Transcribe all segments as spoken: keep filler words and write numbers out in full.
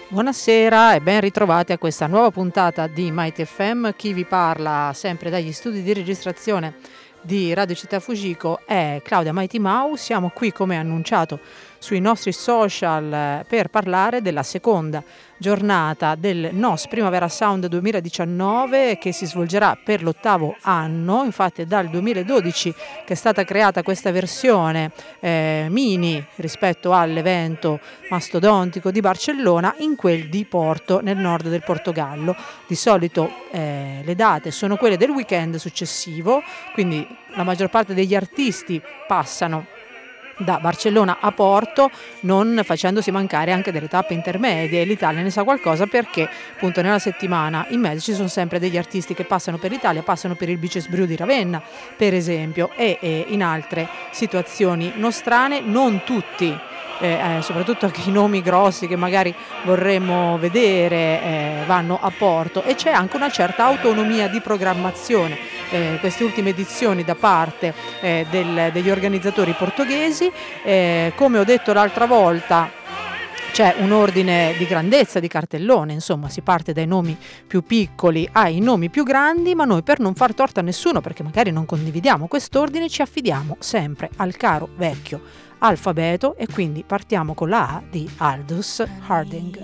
Buonasera e ben ritrovati a questa nuova puntata di Mighty F M. Chi vi parla sempre dagli studi di registrazione di Radio Città Fujiko è Claudia Mighty Mau. Siamo qui, come annunciato, sui nostri social per parlare della seconda giornata del N O S Primavera Sound duemiladiciannove, che si svolgerà per l'ottavo anno. Infatti è dal duemiladodici che è stata creata questa versione eh, mini rispetto all'evento mastodontico di Barcellona, in quel di Porto, nel nord del Portogallo. Di solito eh, le date sono quelle del weekend successivo, quindi la maggior parte degli artisti passano da Barcellona a Porto, non facendosi mancare anche delle tappe intermedie. L'Italia ne sa qualcosa perché appunto nella settimana in mezzo ci sono sempre degli artisti che passano per l'Italia, passano per il Beaches Brew di Ravenna per esempio, e, e in altre situazioni nostrane. Non tutti, eh, eh, soprattutto anche i nomi grossi che magari vorremmo vedere, eh, vanno a Porto, e c'è anche una certa autonomia di programmazione eh, queste ultime edizioni da parte eh, del, degli organizzatori portoghesi. Eh, come ho detto l'altra volta, c'è un ordine di grandezza di cartellone, insomma si parte dai nomi più piccoli ai nomi più grandi, ma noi, per non far torto a nessuno, perché magari non condividiamo quest'ordine, ci affidiamo sempre al caro vecchio alfabeto, e quindi partiamo con la A di Aldous Harding.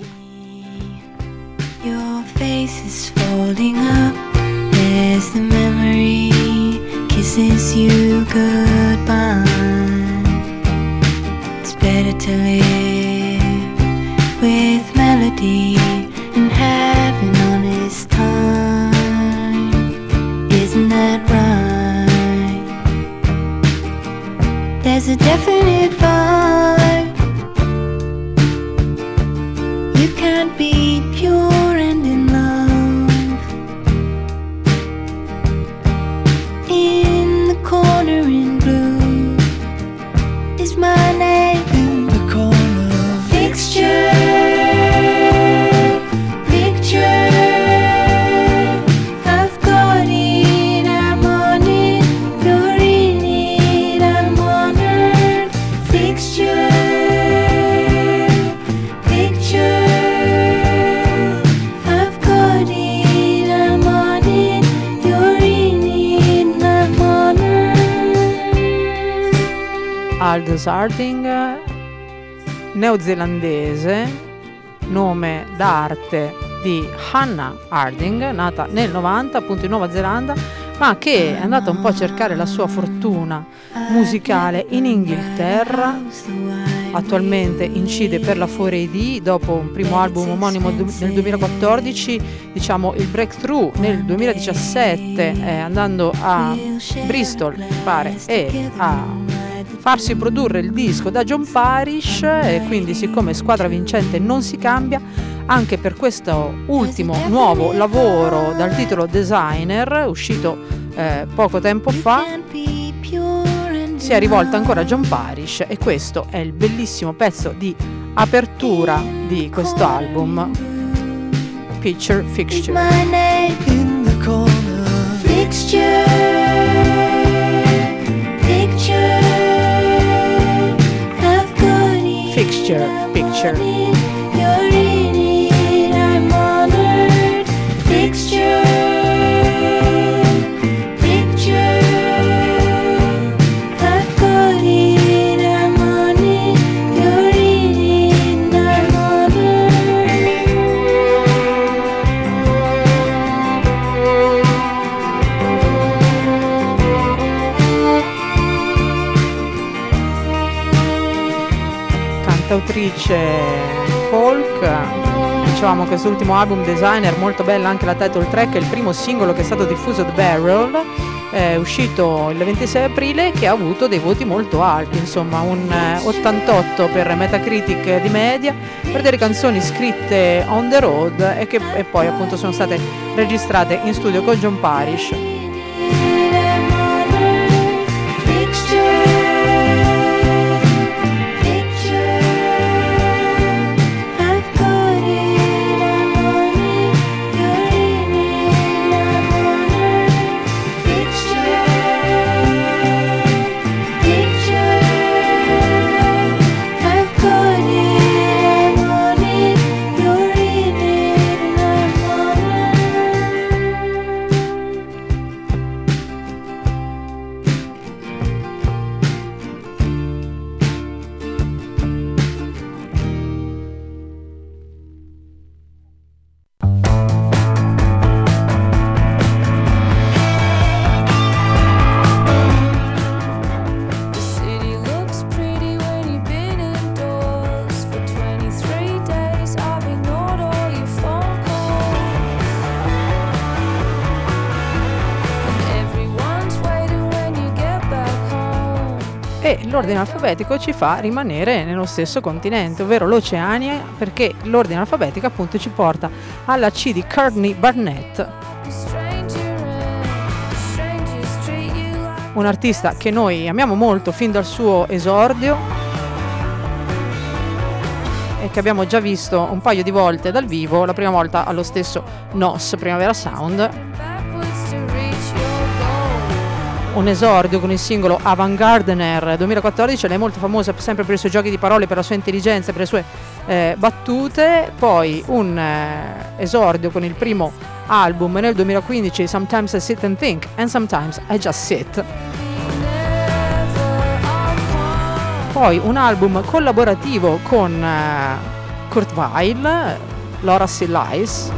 Your face is folding up, there's the memory, kisses you goodbye. It's better to live with melody and have an honest time. Isn't that right? There's a definite vibe. You can't be pure and in love. In the corner in blue is my name. In the corner fixture, picture, I've got it, I'm on it, you're in it, I'm honored. Fixture, picture, I've got it, I'm on it, you're in it, I'm honored. Aldous Harding, neozelandese, nome d'arte di Hannah Harding, nata nel novanta appunto in Nuova Zelanda, ma che è andata un po' a cercare la sua fortuna musicale in Inghilterra. Attualmente incide per la quattro A D, dopo un primo album omonimo nel duemilaquattordici, diciamo il breakthrough nel duemiladiciassette, eh, andando a Bristol, mi pare, e a farsi produrre il disco da John Parish. E quindi, siccome squadra vincente non si cambia, anche per questo ultimo nuovo lavoro dal titolo Designer, uscito eh, poco tempo fa, si è rivolta ancora a John Parish, e questo è il bellissimo pezzo di apertura di questo album, Picture Fixture. Fixture, picture, I've got it, Fixture, picture. you're in it, I'm honored. Fixture, picture, I've got it, I'm on it, you're in it, I'm honored. Cantautrice folk, dicevamo quest'ultimo album Designer, molto bella anche la title track, è il primo singolo che è stato diffuso, The Barrel, è uscito il ventisei aprile, che ha avuto dei voti molto alti, insomma un ottantotto per Metacritic di media, per delle canzoni scritte on the road e che e poi appunto sono state registrate in studio con John Parish. I've got it, I'm on it, you're e l'ordine alfabetico ci fa rimanere nello stesso continente, ovvero l'Oceania, perché l'ordine alfabetico appunto ci porta alla C di Courtney Barnett, un artista che noi amiamo molto fin dal suo esordio e che abbiamo già visto un paio di volte dal vivo, la prima volta allo stesso N O S Primavera Sound. Un esordio con il singolo Avant-Gardener duemilaquattordici, lei è molto famosa sempre per i suoi giochi di parole, per la sua intelligenza, per le sue eh, battute. Poi un eh, esordio con il primo album nel duemilaquindici, Sometimes I Sit and Think and Sometimes I Just Sit. Poi un album collaborativo con eh, Kurt Weill, Laura Still Lies.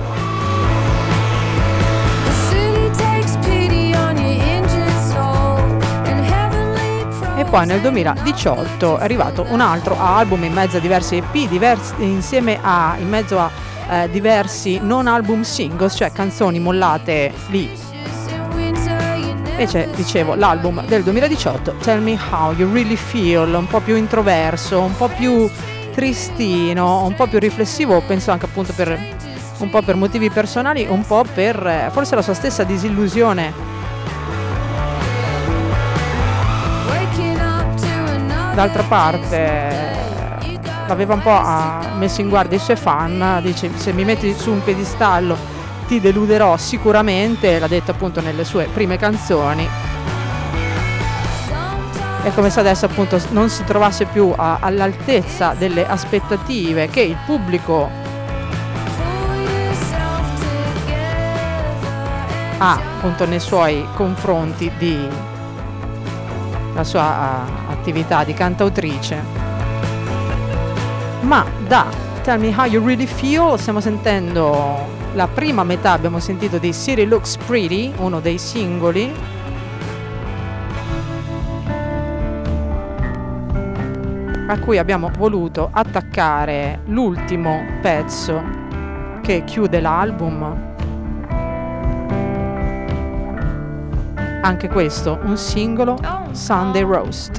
E poi nel duemiladiciotto è arrivato un altro album in mezzo a diversi E P, diversi, insieme a, in mezzo a eh, diversi non album singles, cioè canzoni mollate lì. Invece, dicevo, l'album del duemiladiciotto, Tell Me How You Really Feel, un po' più introverso, un po' più tristino, un po' più riflessivo, penso anche appunto per un po' per motivi personali, un po' per eh, forse la sua stessa disillusione. D'altra parte l'aveva un po' messo in guardia i suoi fan, dice: se mi metti su un piedistallo ti deluderò sicuramente, l'ha detto appunto nelle sue prime canzoni. È come se adesso appunto non si trovasse più a, all'altezza delle aspettative che il pubblico ha appunto nei suoi confronti di la sua uh, attività di cantautrice. Ma da Tell Me How You Really Feel stiamo sentendo la prima metà, abbiamo sentito di City Looks Pretty, uno dei singoli, a cui abbiamo voluto attaccare l'ultimo pezzo che chiude l'album. Anche questo un singolo, Sunday Roast.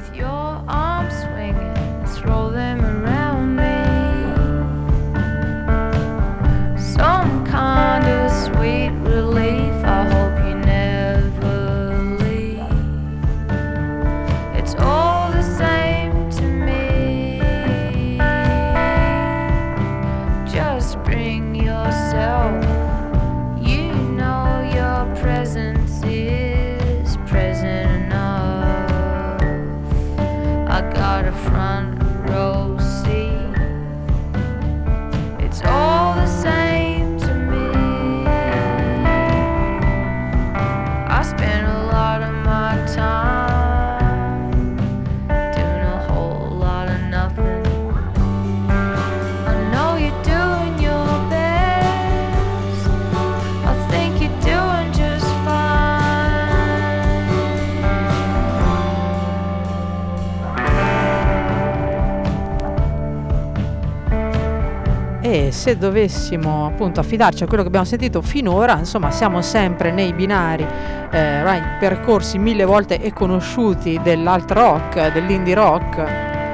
E se dovessimo appunto affidarci a quello che abbiamo sentito finora, insomma siamo sempre nei binari eh, right, percorsi mille volte e conosciuti dell'alt rock, dell'indie rock,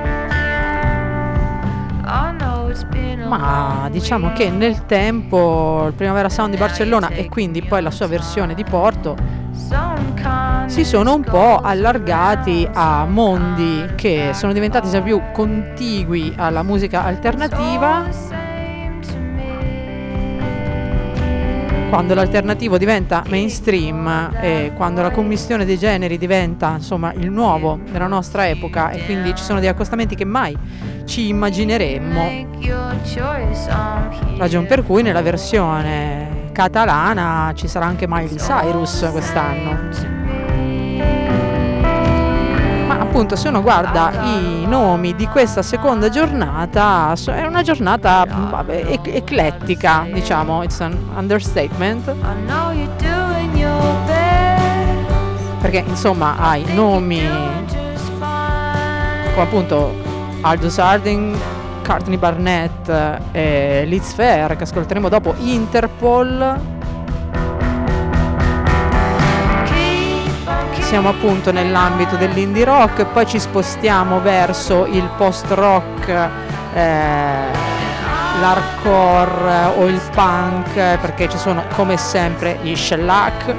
ma diciamo che nel tempo il Primavera Sound di Barcellona e quindi poi la sua versione di Porto si sono un po' allargati a mondi che sono diventati sempre più contigui alla musica alternativa. Quando l'alternativo diventa mainstream e quando la commistione dei generi diventa insomma il nuovo della nostra epoca, e quindi ci sono degli accostamenti che mai ci immagineremmo, ragion per cui nella versione catalana ci sarà anche Miley Cyrus quest'anno. Ma appunto se uno guarda i nomi di questa seconda giornata, è una giornata vabbè, ec- eclettica, diciamo, it's an understatement, perché insomma hai nomi come appunto Aldous Harding, Courtney Barnett e Liz Phair, che ascolteremo dopo, Interpol, siamo appunto nell'ambito dell'indie rock, poi ci spostiamo verso il post rock, eh, l'hardcore o il punk, perché ci sono come sempre gli Shellac,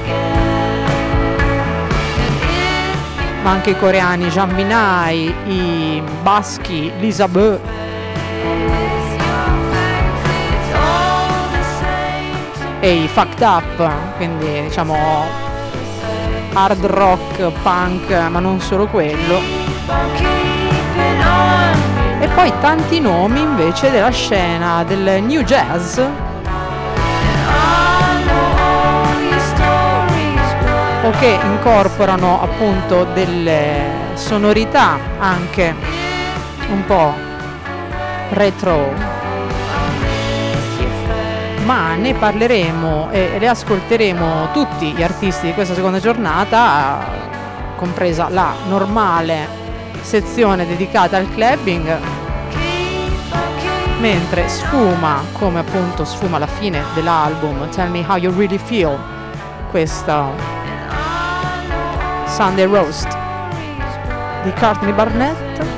ma anche i coreani Jean Minaj, i baschi Lisa Bö, e i Fucked Up, quindi diciamo hard rock, punk, ma non solo quello. E poi tanti nomi invece della scena del new jazz, o che incorporano appunto delle sonorità anche un po' retro, ma ne parleremo e le ascolteremo tutti gli artisti di questa seconda giornata, compresa la normale sezione dedicata al clubbing, mentre sfuma, come appunto sfuma la fine dell'album Tell Me How You Really Feel, questa Sunday Roast di Courtney Barnett.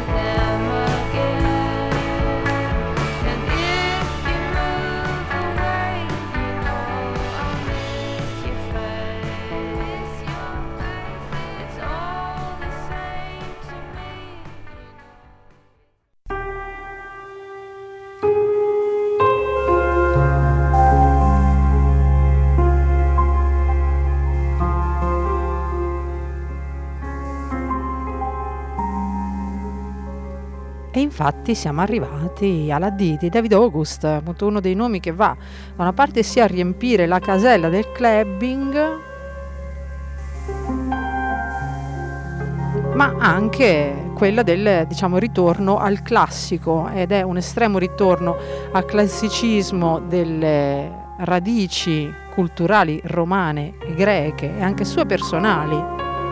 E infatti siamo arrivati alla D di David August, appunto uno dei nomi che va da una parte sia a riempire la casella del clubbing, ma anche quella del, diciamo, ritorno al classico, ed è un estremo ritorno al classicismo delle radici culturali romane e greche e anche sue personali.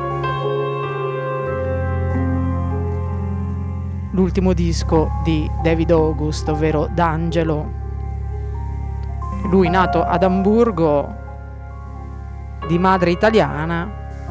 L'ultimo disco di David August, ovvero D'Angelo. Lui nato ad Amburgo, di madre italiana,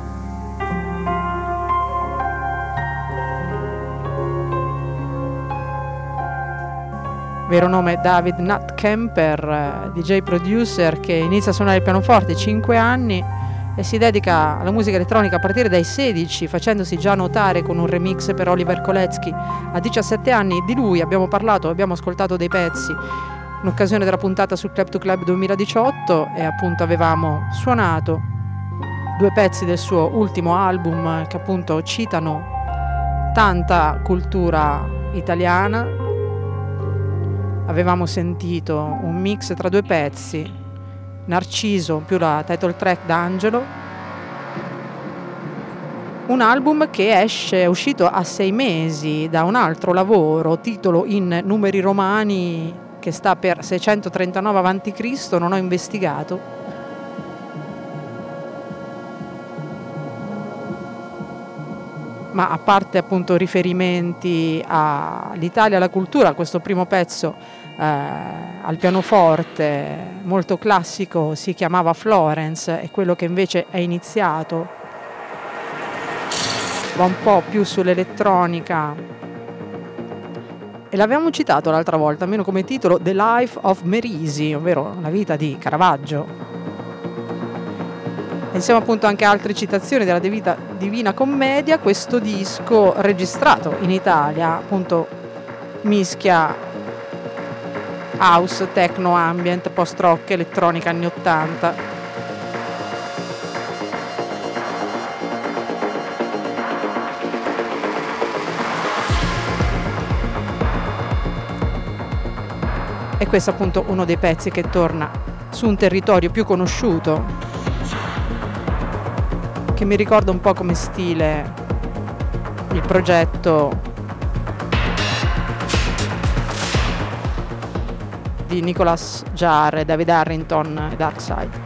vero nome David Nat Kemper, D J producer che inizia a suonare il pianoforte a cinque anni e si dedica alla musica elettronica a partire dai sedici, facendosi già notare con un remix per Oliver Koletsky. A diciassette anni di lui abbiamo parlato, abbiamo ascoltato dei pezzi in occasione della puntata sul Club to Club duemiladiciotto, e appunto avevamo suonato due pezzi del suo ultimo album che appunto citano tanta cultura italiana. Avevamo sentito un mix tra due pezzi, Narciso più la title track D'Angelo, un album che esce, è uscito a sei mesi da un altro lavoro, titolo in numeri romani che sta per seicentotrentanove avanti Cristo, non ho investigato, ma a parte appunto riferimenti all'Italia, alla cultura, questo primo pezzo eh, al pianoforte molto classico si chiamava Florence, e quello che invece è iniziato va un po' più sull'elettronica, e l'avevamo citato l'altra volta, almeno come titolo, The Life of Merisi, ovvero la vita di Caravaggio. Insieme appunto anche a altre citazioni della Divina, Divina Commedia, questo disco registrato in Italia appunto mischia house, techno, ambient, post rock, elettronica anni ottanta. E questo è appunto uno dei pezzi che torna su un territorio più conosciuto, che mi ricorda un po' come stile il progetto di Nicholas Jarre, David Harrington e Darkside.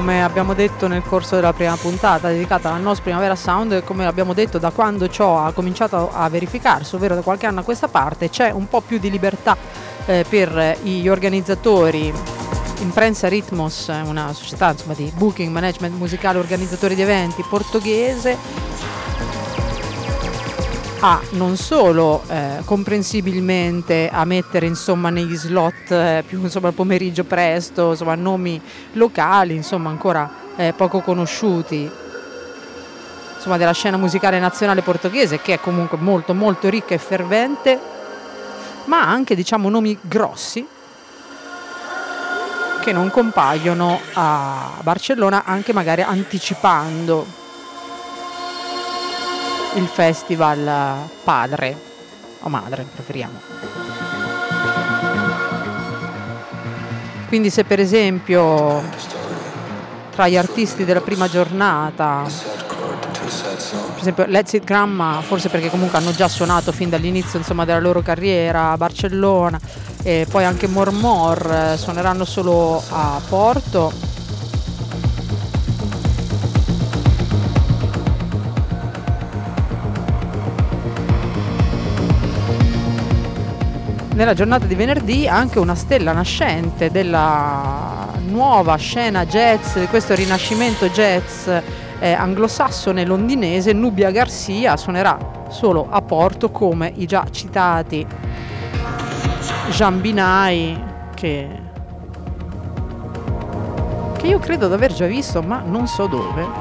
come abbiamo detto nel corso della prima puntata dedicata alla Nos Primavera Sound, e come abbiamo detto da quando ciò ha cominciato a verificarsi, ovvero da qualche anno a questa parte, c'è un po' più di libertà eh, per gli organizzatori. Imprensa Ritmos, una società insomma di booking, management musicale, organizzatori di eventi portoghese, a non solo eh, comprensibilmente a mettere insomma negli slot eh, più insomma al pomeriggio presto, insomma nomi locali insomma ancora eh, poco conosciuti insomma della scena musicale nazionale portoghese, che è comunque molto molto ricca e fervente, ma anche diciamo nomi grossi che non compaiono a Barcellona, anche magari anticipando il festival padre o madre, preferiamo. Quindi se per esempio tra gli artisti della prima giornata, per esempio Let's It Grandma, forse perché comunque hanno già suonato fin dall'inizio insomma della loro carriera a Barcellona, e poi anche Mormor eh, suoneranno solo a Porto. Nella giornata di venerdì anche una stella nascente della nuova scena jazz, di questo rinascimento jazz eh, anglosassone londinese, Nubia Garcia, suonerà solo a Porto, come i già citati Jean Binai, che, che io credo di aver già visto, ma non so dove.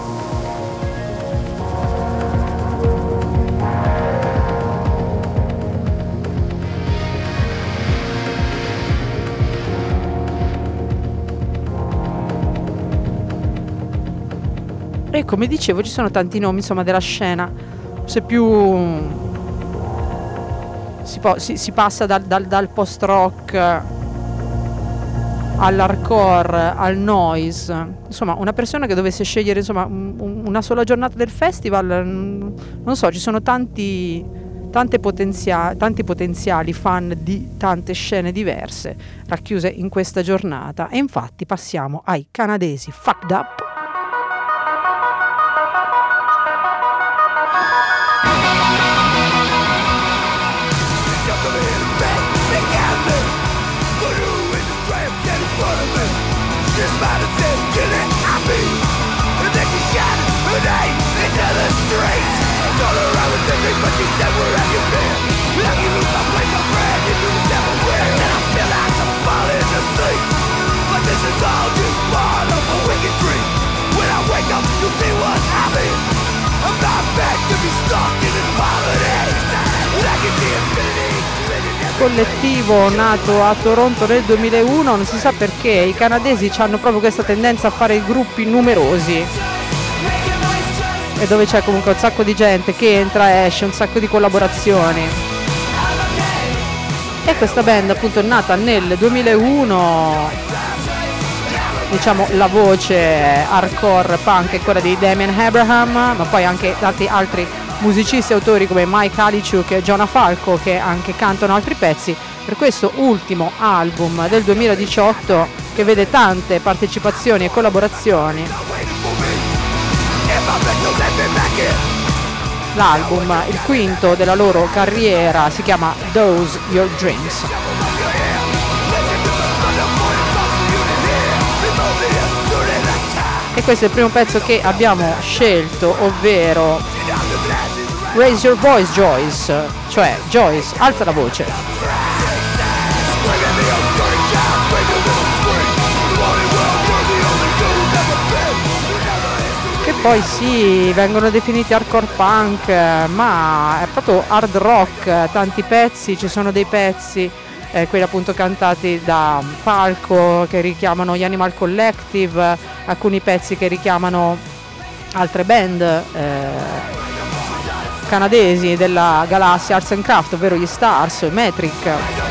E come dicevo ci sono tanti nomi insomma della scena, se più si, po- si, si passa dal, dal, dal post rock all'hardcore al noise, insomma una persona che dovesse scegliere insomma un, una sola giornata del festival, non so, ci sono tanti tante potenzia- tanti potenziali fan di tante scene diverse racchiuse in questa giornata, e infatti passiamo ai canadesi Fucked Up. Collettivo nato a Toronto nel duemilauno, non si sa perché i canadesi hanno proprio questa tendenza a fare gruppi numerosi, e dove c'è comunque un sacco di gente che entra e esce, un sacco di collaborazioni. E questa band appunto è nata nel duemilauno, diciamo la voce hardcore punk è quella di Damien Abraham, ma poi anche tanti altri musicisti e autori come Mike Halichuk e Jonah Falco che anche cantano altri pezzi per questo ultimo album del duemiladiciotto, che vede tante partecipazioni e collaborazioni. L'album, il quinto della loro carriera, si chiama Those Your Dreams. E questo è il primo pezzo che abbiamo scelto, ovvero Raise Your Voice Joyce, cioè Joyce, alza la voce. Che poi sì, vengono definiti hardcore punk, ma è proprio hard rock, tanti pezzi, ci sono dei pezzi, eh, quelli appunto cantati da Falco che richiamano gli Animal Collective, alcuni pezzi che richiamano altre band eh, canadesi della galassia Arts and Craft, ovvero gli Stars, Metric.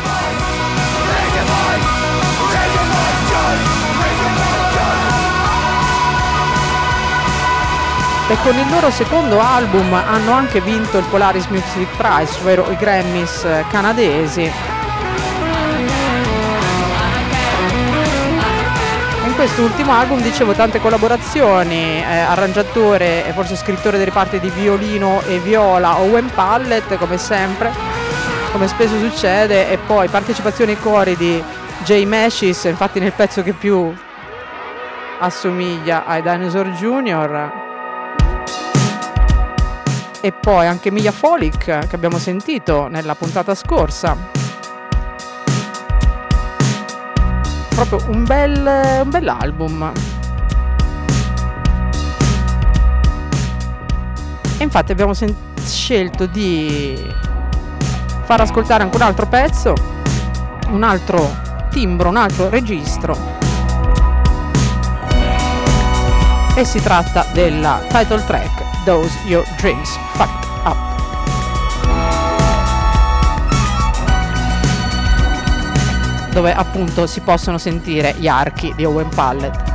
E con il loro secondo album hanno anche vinto il Polaris Music Prize, ovvero i Grammys canadesi. questo ultimo album, dicevo, tante collaborazioni, eh, arrangiatore e forse scrittore delle parti di violino e viola Owen Pallett, come sempre, come spesso succede, e poi partecipazioni ai cori di Jay Mashis, infatti nel pezzo che più assomiglia ai Dinosaur Junior, e poi anche Mia Folic che abbiamo sentito nella puntata scorsa. Proprio un bel, un bell'album. E infatti abbiamo sen- scelto di far ascoltare anche un altro pezzo, un altro timbro, un altro registro, e si tratta della title track Those Your Dreams Fucked Up, dove appunto si possono sentire gli archi di Owen Pallett.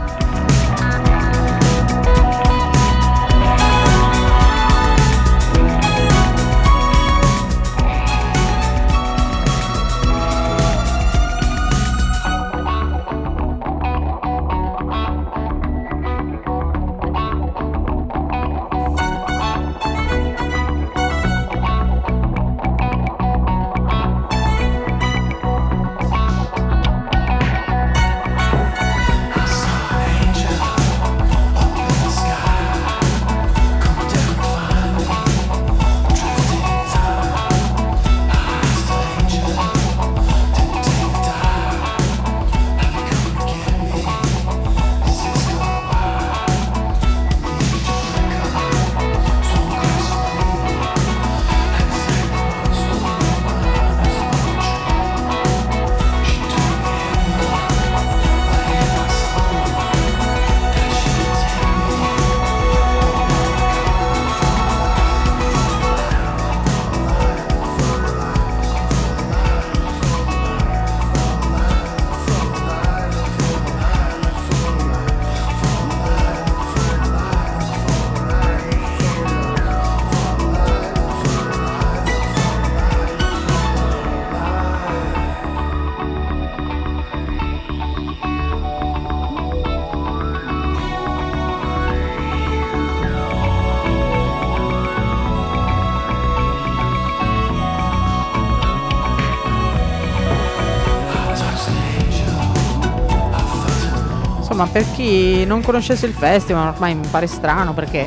Ma per chi non conoscesse il festival, ormai mi pare strano, perché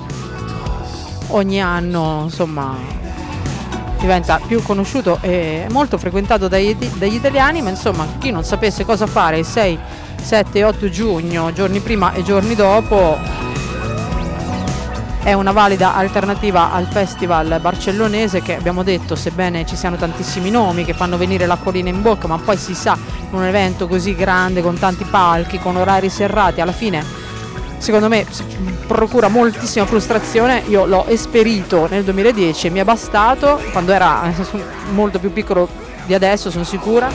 ogni anno insomma diventa più conosciuto e molto frequentato dagli, dagli italiani, ma insomma chi non sapesse cosa fare il sei, sette e otto giugno, giorni prima e giorni dopo, è una valida alternativa al festival barcellonese, che abbiamo detto, sebbene ci siano tantissimi nomi che fanno venire l'acquolina in bocca, ma poi si sa, un evento così grande con tanti palchi, con orari serrati, alla fine secondo me procura moltissima frustrazione. Io l'ho esperito nel duemiladieci e mi è bastato, quando era molto più piccolo di adesso, sono sicura.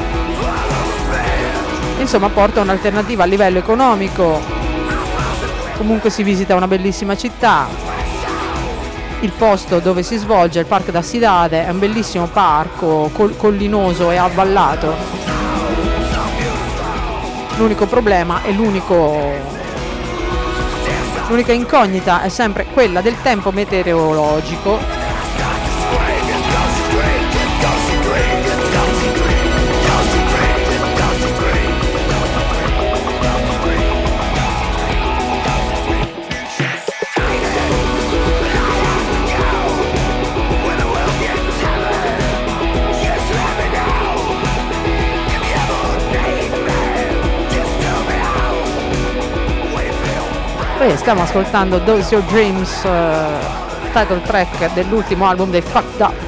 Insomma, porta un'alternativa a livello economico, comunque si visita una bellissima città, il posto dove si svolge, il Parque da Cidade, è un bellissimo parco col- collinoso e avvallato. L'unico problema e l'unico l'unica incognita è sempre quella del tempo meteorologico. Poi stiamo ascoltando Those Your Dreams, uh, title track dell'ultimo album dei Fucked Up.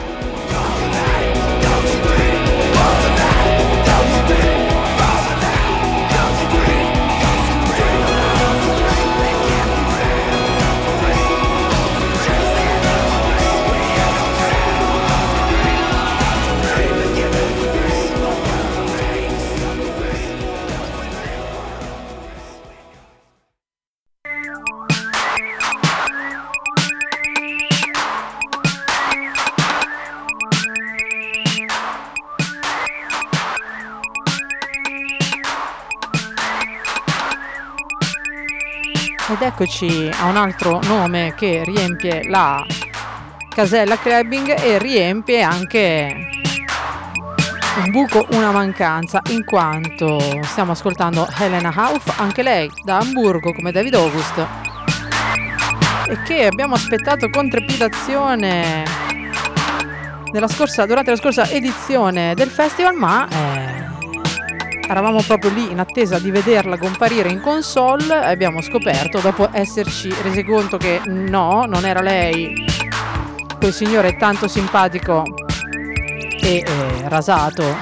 Ed eccoci a un altro nome che riempie la casella clubbing e riempie anche un buco, una mancanza, in quanto stiamo ascoltando Helena Hauff, anche lei da Amburgo come David August, e che abbiamo aspettato con trepidazione nella scorsa, durante la scorsa edizione del festival, ma eh, eravamo proprio lì in attesa di vederla comparire in console e abbiamo scoperto, dopo esserci resi conto che no, non era lei, quel signore tanto simpatico e eh, rasato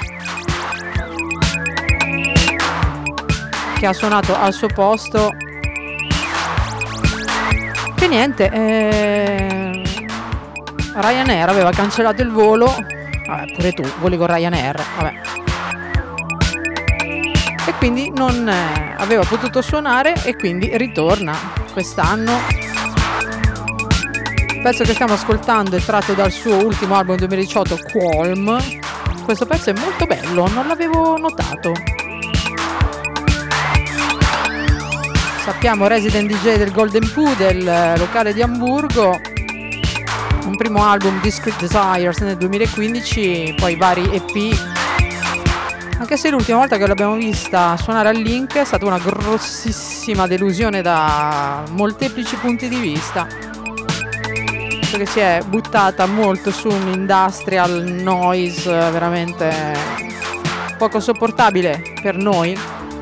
che ha suonato al suo posto, che niente, eh, Ryanair aveva cancellato il volo. Vabbè, pure tu voli con Ryanair, vabbè. E quindi non eh, aveva potuto suonare e quindi ritorna quest'anno. Il pezzo che stiamo ascoltando è tratto dal suo ultimo album duemiladiciotto, Qualm. Questo pezzo è molto bello, non l'avevo notato. Sappiamo resident D J del Golden Poo, del locale di Amburgo. Un primo album, Discreet Desires, nel duemilaquindici, poi vari E P. Anche se l'ultima volta che l'abbiamo vista suonare al Link è stata una grossissima delusione da molteplici punti di vista, perché si è buttata molto su un industrial noise veramente poco sopportabile per noi.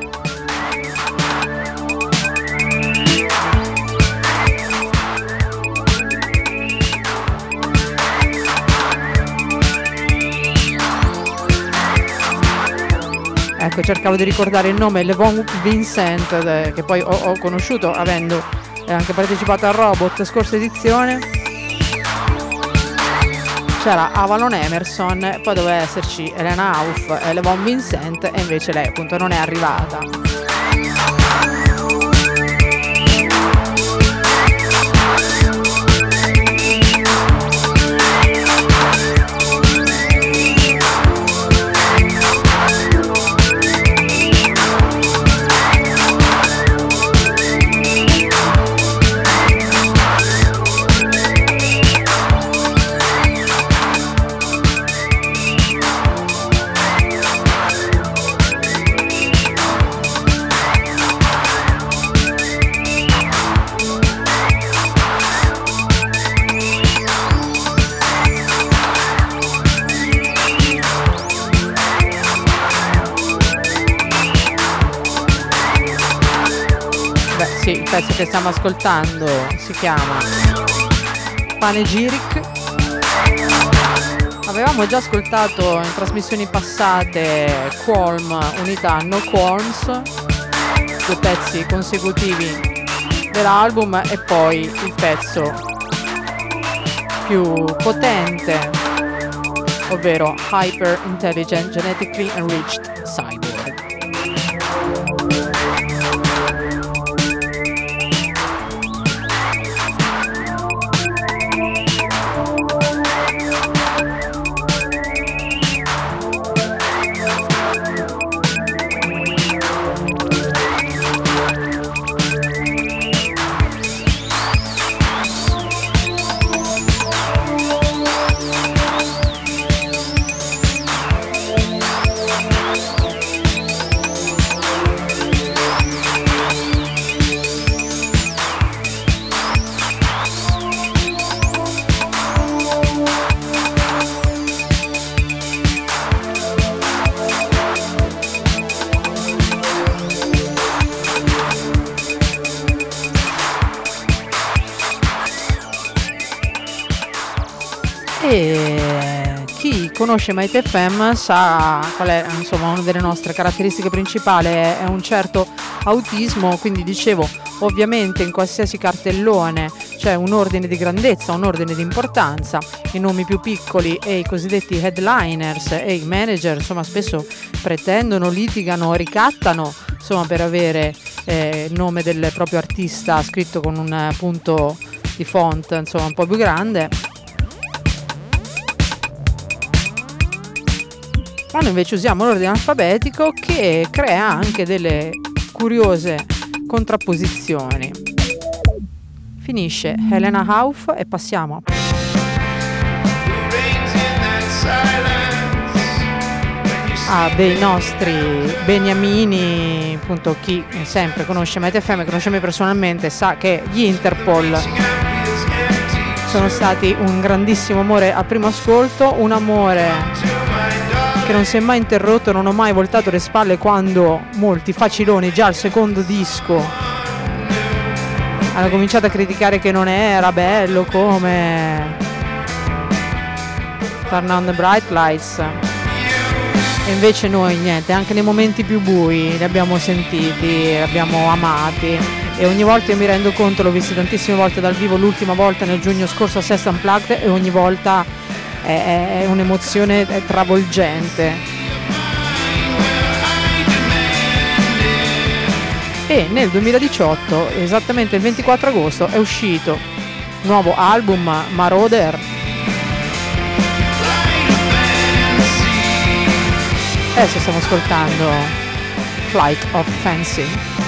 Ecco, cercavo di ricordare il nome, Levon Vincent, che poi ho, ho conosciuto avendo anche partecipato al Robot scorsa edizione. C'era Avalon Emerson, poi doveva esserci Helena Hauff e Levon Vincent, e invece lei appunto non è arrivata. Il pezzo che stiamo ascoltando si chiama Panegyric. Avevamo già ascoltato in trasmissioni passate Qualm unità No Qualms, due pezzi consecutivi dell'album, e poi il pezzo più potente, ovvero Hyper Intelligent Genetically Enriched Cyborg. E chi conosce Mighty F M sa qual è, insomma, una delle nostre caratteristiche principali è un certo autismo, quindi dicevo, ovviamente in qualsiasi cartellone c'è un ordine di grandezza, un ordine di importanza. I nomi più piccoli e i cosiddetti headliners e i manager, insomma, spesso pretendono, litigano, ricattano, insomma, per avere eh, il nome del proprio artista scritto con un punto di font, insomma, un po' più grande. Quando invece usiamo l'ordine alfabetico, che crea anche delle curiose contrapposizioni. finisce Helena Hauff e passiamo a dei nostri beniamini. Appunto, chi sempre conosce Mighty F M, conosce me personalmente, sa che gli Interpol sono stati un grandissimo amore al primo ascolto, un amore che non si è mai interrotto. Non ho mai voltato le spalle quando molti faciloni già al secondo disco hanno cominciato a criticare che non era bello come Turn on the Bright Lights. E invece noi niente, anche nei momenti più bui li abbiamo sentiti, li abbiamo amati, e ogni volta io mi rendo conto, l'ho visto tantissime volte dal vivo, l'ultima volta nel giugno scorso a Sest Unplugged, e ogni volta è, è un'emozione travolgente. E nel duemiladiciotto, esattamente il ventiquattro agosto, è uscito un nuovo album, Marauder. Adesso stiamo ascoltando Flight of Fancy.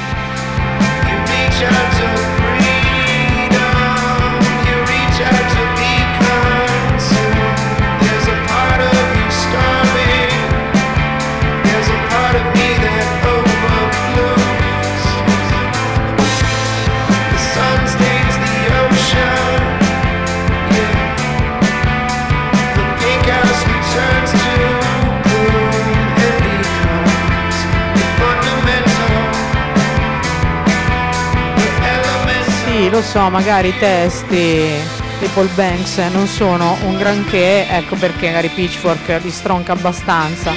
Lo so, magari i testi di Paul Banks non sono un granché, ecco perché magari Pitchfork li stronca abbastanza,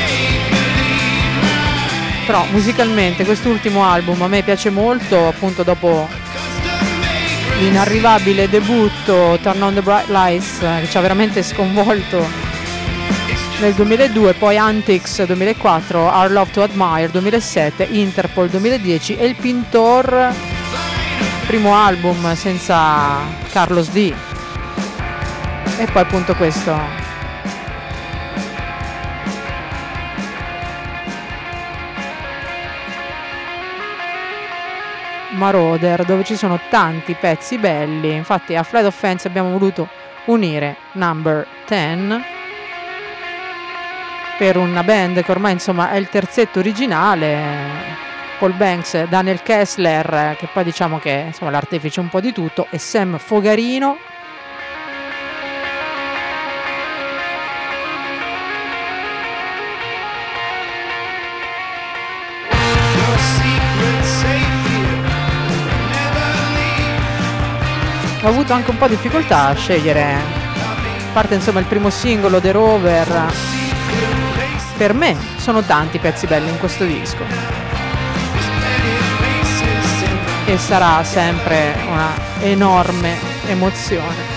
però musicalmente quest'ultimo album a me piace molto, appunto dopo l'inarrivabile debutto Turn on the Bright Lights che ci ha veramente sconvolto nel duemiladue, poi Antics duemilaquattro, Our Love to Admire duemilasette, Interpol duemiladieci e il Pintor, primo album senza Carlos D, e poi appunto questo Marauder, dove ci sono tanti pezzi belli. Infatti a Flight of Fancy abbiamo voluto unire Number dieci per una band che ormai insomma è il terzetto originale, Paul Banks, Daniel Kessler, che poi diciamo che insomma l'artefice un po' di tutto, e Sam Fogarino. Ho avuto anche un po' di difficoltà a scegliere, a parte insomma il primo singolo, The Rover. Per me sono tanti pezzi belli in questo disco e sarà sempre una enorme emozione.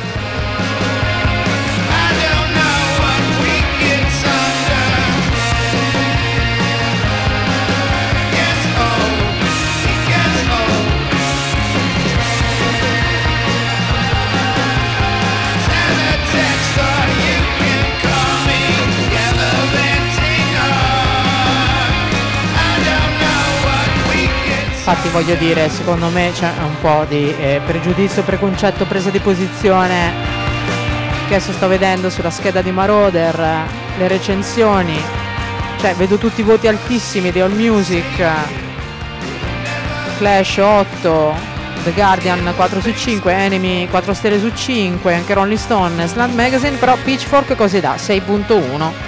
Infatti voglio dire, secondo me c'è un po' di eh, pregiudizio, preconcetto, presa di posizione che adesso sto vedendo sulla scheda di Marauder, le recensioni, cioè vedo tutti i voti altissimi di AllMusic, Clash otto, The Guardian quattro su cinque, Enemy quattro stelle su cinque, anche Rolling Stone, Slant Magazine, però Pitchfork così dà sei virgola uno.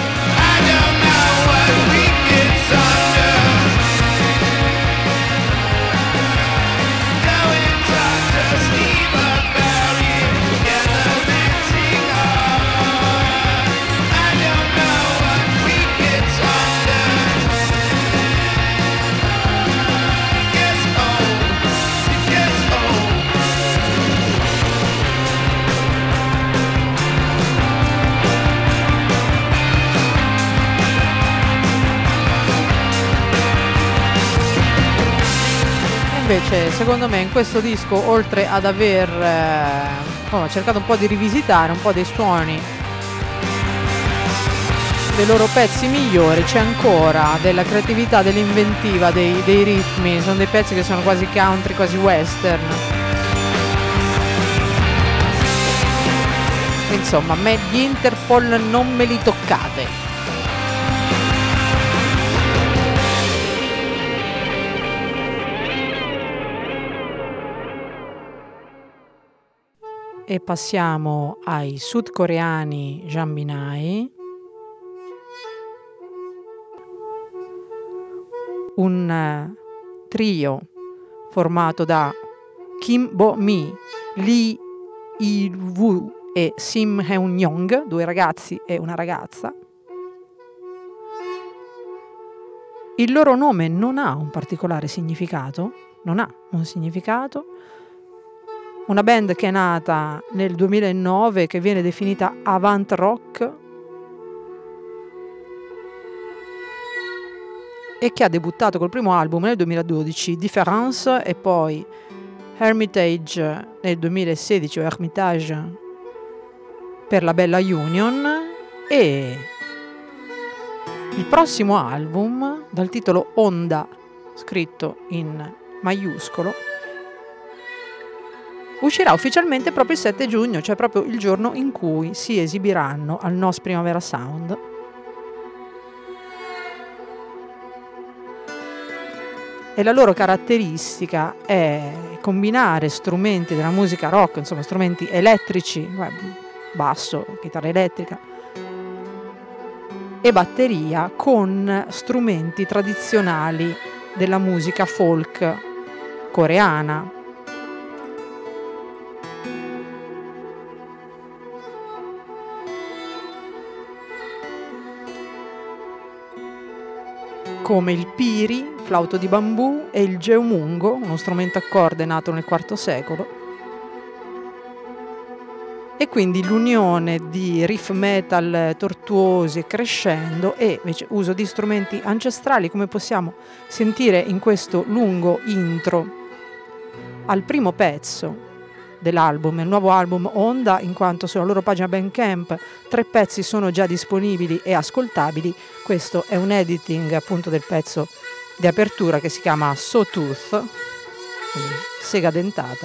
Invece secondo me in questo disco, oltre ad aver eh, oh, cercato un po' di rivisitare un po' dei suoni dei loro pezzi migliori, c'è ancora della creatività, dell'inventiva, dei, dei ritmi. Sono dei pezzi che sono quasi country, quasi western, Insomma, me gli Interpol non me li toccate. E passiamo ai sudcoreani Jambinai, un eh, trio formato da Kim Bo-mi, Lee Il-woo e Sim Heun-young, due ragazzi e una ragazza. Il loro nome non ha un particolare significato, non ha un significato. Una band che è nata nel duemilanove, che viene definita avant rock e che ha debuttato col primo album nel duemiladodici, Difference, e poi Hermitage nel duemilasedici, o Hermitage per la Bella Union, e il prossimo album dal titolo Onda, scritto in maiuscolo, uscirà ufficialmente proprio il sette giugno, cioè proprio il giorno in cui si esibiranno al N O S Primavera Sound. E la loro caratteristica è combinare strumenti della musica rock, insomma strumenti elettrici, basso, chitarra elettrica e batteria, con strumenti tradizionali della musica folk coreana. Come il piri, flauto di bambù, e il jeomungo, uno strumento a corde nato nel quarto secolo. E quindi l'unione di riff metal tortuosi e crescendo, e invece uso di strumenti ancestrali, come possiamo sentire in questo lungo intro al primo pezzo dell'album, il nuovo album Onda, in quanto sulla loro pagina Bandcamp tre pezzi sono già disponibili e ascoltabili. Questo è un editing appunto del pezzo di apertura che si chiama Sawtooth, quindi sega dentata.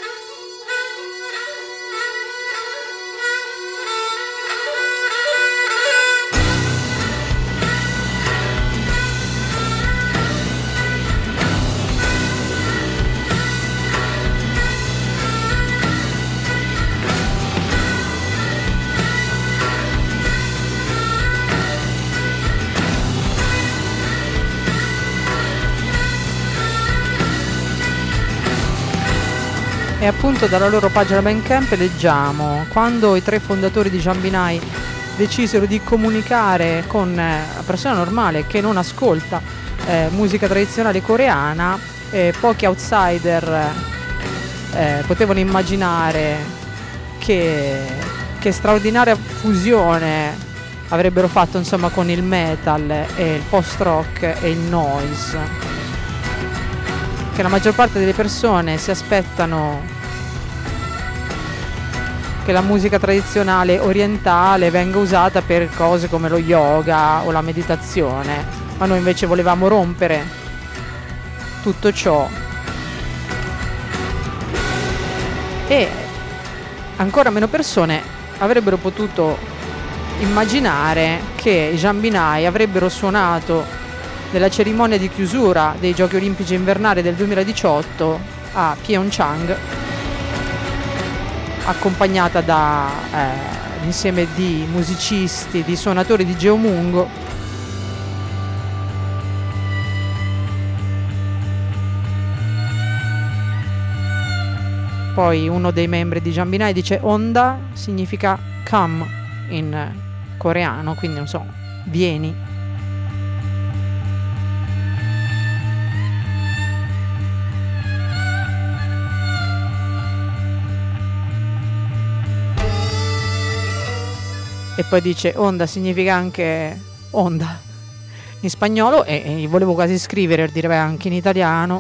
E appunto dalla loro pagina Bandcamp leggiamo: quando i tre fondatori di Jambinai decisero di comunicare con la persona normale che non ascolta eh, musica tradizionale coreana, eh, pochi outsider eh, potevano immaginare che, che straordinaria fusione avrebbero fatto, insomma, con il metal e il post rock e il noise, che la maggior parte delle persone si aspettano che la musica tradizionale orientale venga usata per cose come lo yoga o la meditazione, ma noi invece volevamo rompere tutto ciò. E ancora meno persone avrebbero potuto immaginare che i Jambinai avrebbero suonato nella cerimonia di chiusura dei Giochi Olimpici Invernali del duemiladiciotto a Pyeongchang, accompagnata da eh, un insieme di musicisti, di suonatori di jeomungo. Poi uno dei membri di Jambinai dice Onda significa come in coreano, quindi non so, vieni. E poi dice onda significa anche onda in spagnolo, e, e volevo quasi scrivere, dire anche in italiano,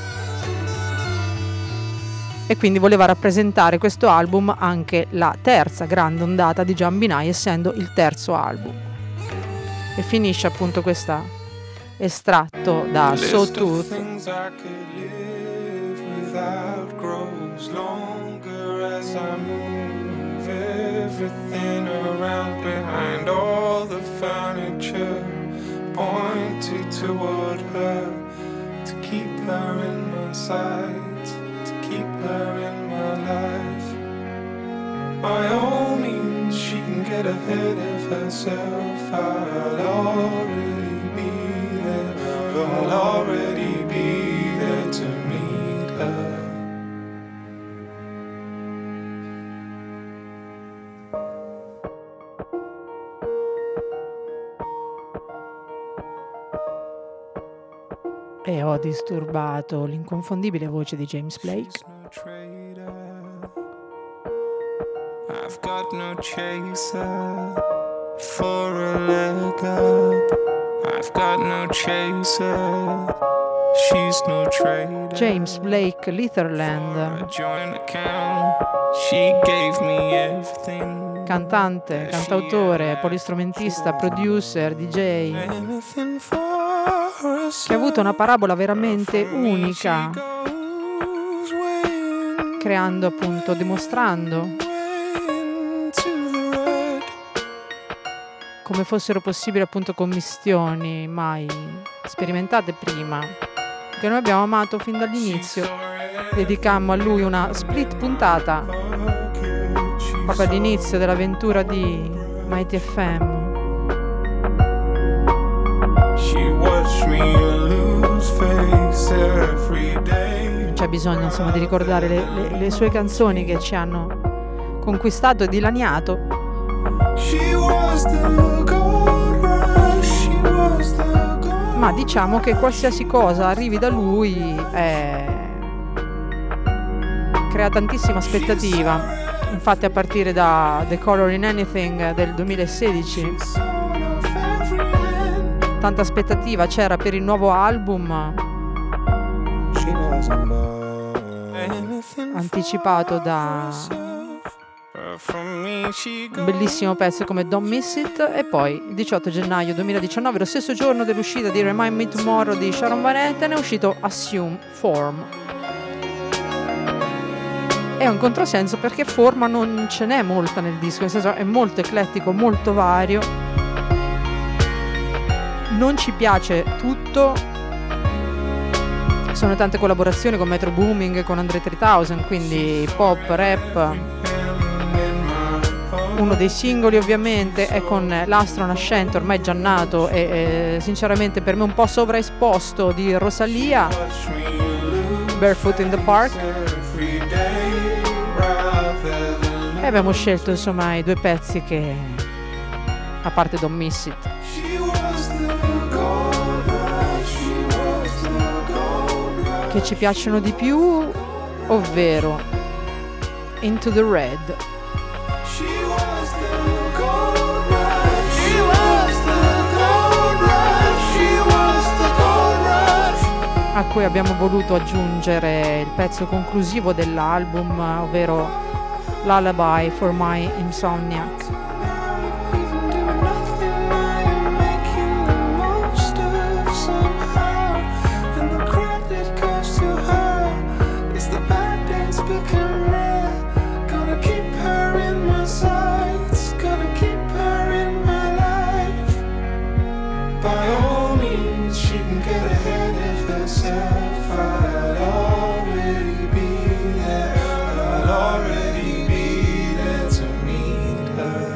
e quindi voleva rappresentare questo album anche la terza grande ondata di Jambinai, essendo il terzo album. E finisce appunto questo estratto da Sawtooth. everything around behind all the furniture pointed toward her, to keep her in my sight, to keep her in my life. By all means she can get ahead of herself. I'll already be there, I'll already be there to meet her. E ho disturbato l'inconfondibile voce di James Blake. She's no traitor, I've got no chaser for a leg up. I've got no chaser. She's no trader. James Blake For a Litherland, joint account. She gave me everything. cantante, cantautore, polistrumentista, producer, D J, Anything for us. che ha avuto una parabola veramente For me, unica, she goes way creando appunto, dimostrando into the red. come fossero possibili appunto commistioni mai sperimentate prima, che noi abbiamo amato fin dall'inizio. Dedicammo a lui una split puntata proprio all'inizio dell'avventura di Mighty F M. She watched me lose face every day. C'è bisogno insomma di ricordare le, le- le sue canzoni che ci hanno conquistato e dilaniato. She was the gold rush. She was the gold. Ma diciamo che qualsiasi cosa arrivi da lui eh, crea tantissima aspettativa. Infatti a partire da The Color in Anything del duemilasedici Son of every hand. tanta aspettativa c'era per il nuovo album She doesn't know anything anticipato da but from me she un goes. bellissimo pezzo come Don't Miss It, e poi il diciotto gennaio duemiladiciannove, lo stesso giorno dell'uscita di Remind Me Tomorrow di Sharon Van Etten, è uscito Assume Form. È un controsenso perché forma non ce n'è molta nel disco, nel senso è molto eclettico, molto vario, non ci piace tutto, sono tante collaborazioni con Metro Booming, con Andre tremila, quindi pop, rap. Uno dei singoli ovviamente è con l'astro nascente ormai già nato e, e sinceramente per me un po' sovraesposto di Rosalia, Watch me lose Barefoot in the Park, every day rather than e abbiamo scelto insomma i due pezzi che, a parte Don't Miss It, she was the gold rush. She was the gold rush. che ci piacciono di più, ovvero Into the Red, She was the gold rush. She was the gold rush. She was the gold rush. a cui abbiamo voluto aggiungere il pezzo conclusivo dell'album, ovvero Lullaby for My Insomnia. Even do nothing, I am making the most of somehow, and the credit goes to her. It's the bad days become rare. Gonna keep her in my sights. Gonna keep her in my life. By all means, she can get ahead of herself. I'll already be there. I'll already be there to meet her.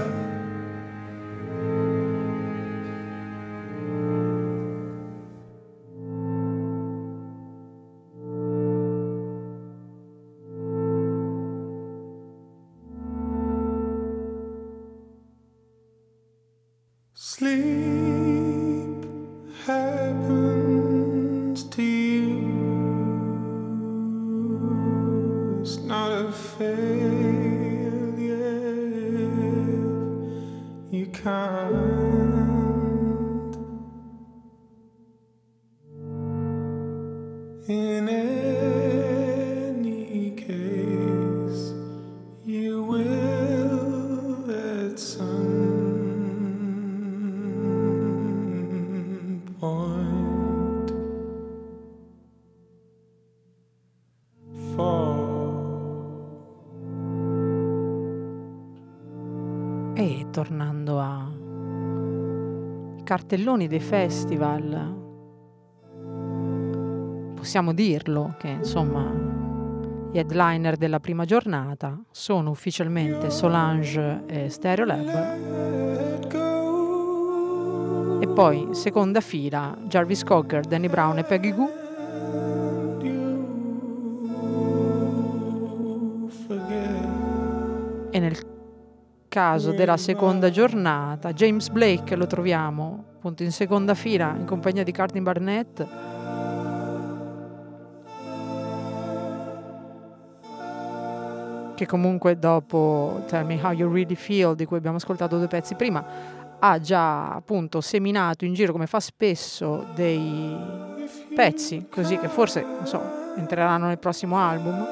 Sleep happens to you. It's not a failure. You can't. In any case, you will at some point fall. tornando a i cartelloni dei festival. Possiamo dirlo che insomma gli headliner della prima giornata sono ufficialmente Solange e Stereolab, e poi seconda fila Jarvis Cocker, Danny Brown e Peggy Gou. E nel caso della seconda giornata James Blake lo troviamo appunto in seconda fila in compagnia di Courtney Barnett, che comunque dopo Tell Me How You Really Feel, di cui abbiamo ascoltato due pezzi prima, ha già appunto seminato in giro, come fa spesso, dei pezzi così che forse, non so, entreranno nel prossimo album.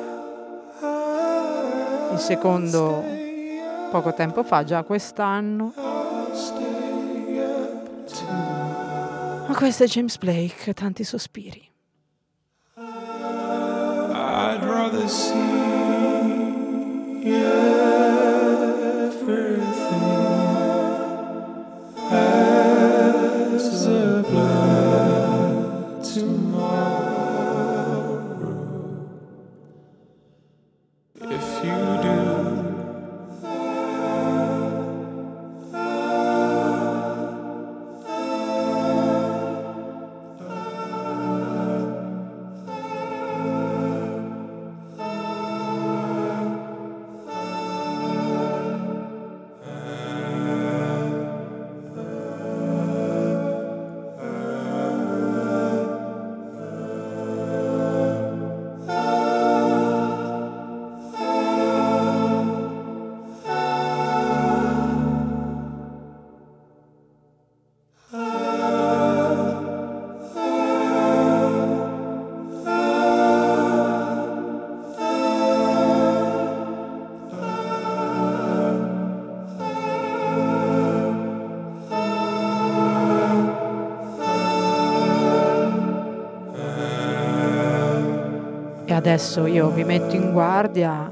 Il secondo poco tempo fa, già quest'anno. Ma questo è James Blake, tanti sospiri. I'd rather see everything as a blood tomorrow. If you do, adesso io vi metto in guardia,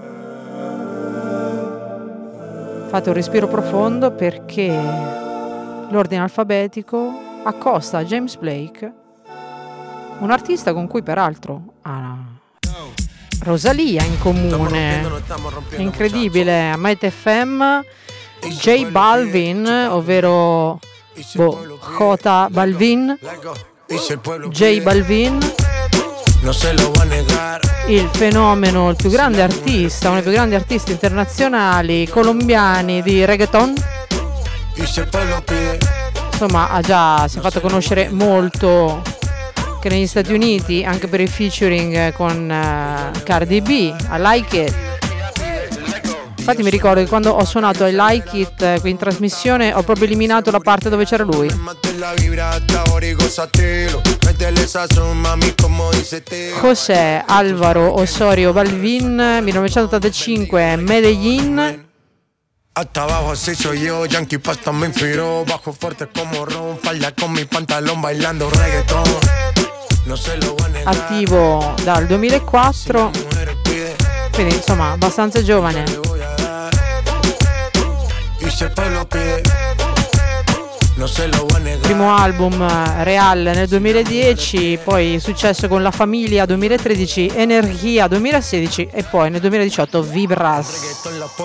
fate un respiro profondo, perché l'ordine alfabetico accosta a James Blake un artista con cui peraltro ha Rosalia in comune. È incredibile. A Mighty F M J Balvin, ovvero boh, J Balvin, J Balvin, il fenomeno, il più grande artista, uno dei più grandi artisti internazionali colombiani di reggaeton. Insomma, ha già si è fatto conoscere molto che negli Stati Uniti, anche per i featuring con uh, Cardi B, I Like It. Infatti mi ricordo che quando ho suonato I Like It eh, qui in trasmissione ho proprio eliminato la parte dove c'era lui. José Álvaro Osorio Balvin, millenovecentottantacinque, Medellín. Hasta abajo así soy yo, Yankee Pasta me inspiró, bajo fuerte como ron, falda con mi pantalón bailando reggaetón. No se lo voy a negar. Attivo dal duemilaquattro, quindi insomma abbastanza giovane. Primo album Real nel duemiladieci, poi successo con La Famiglia duemilatredici, Energia duemilasedici e poi nel duemiladiciotto Vibras.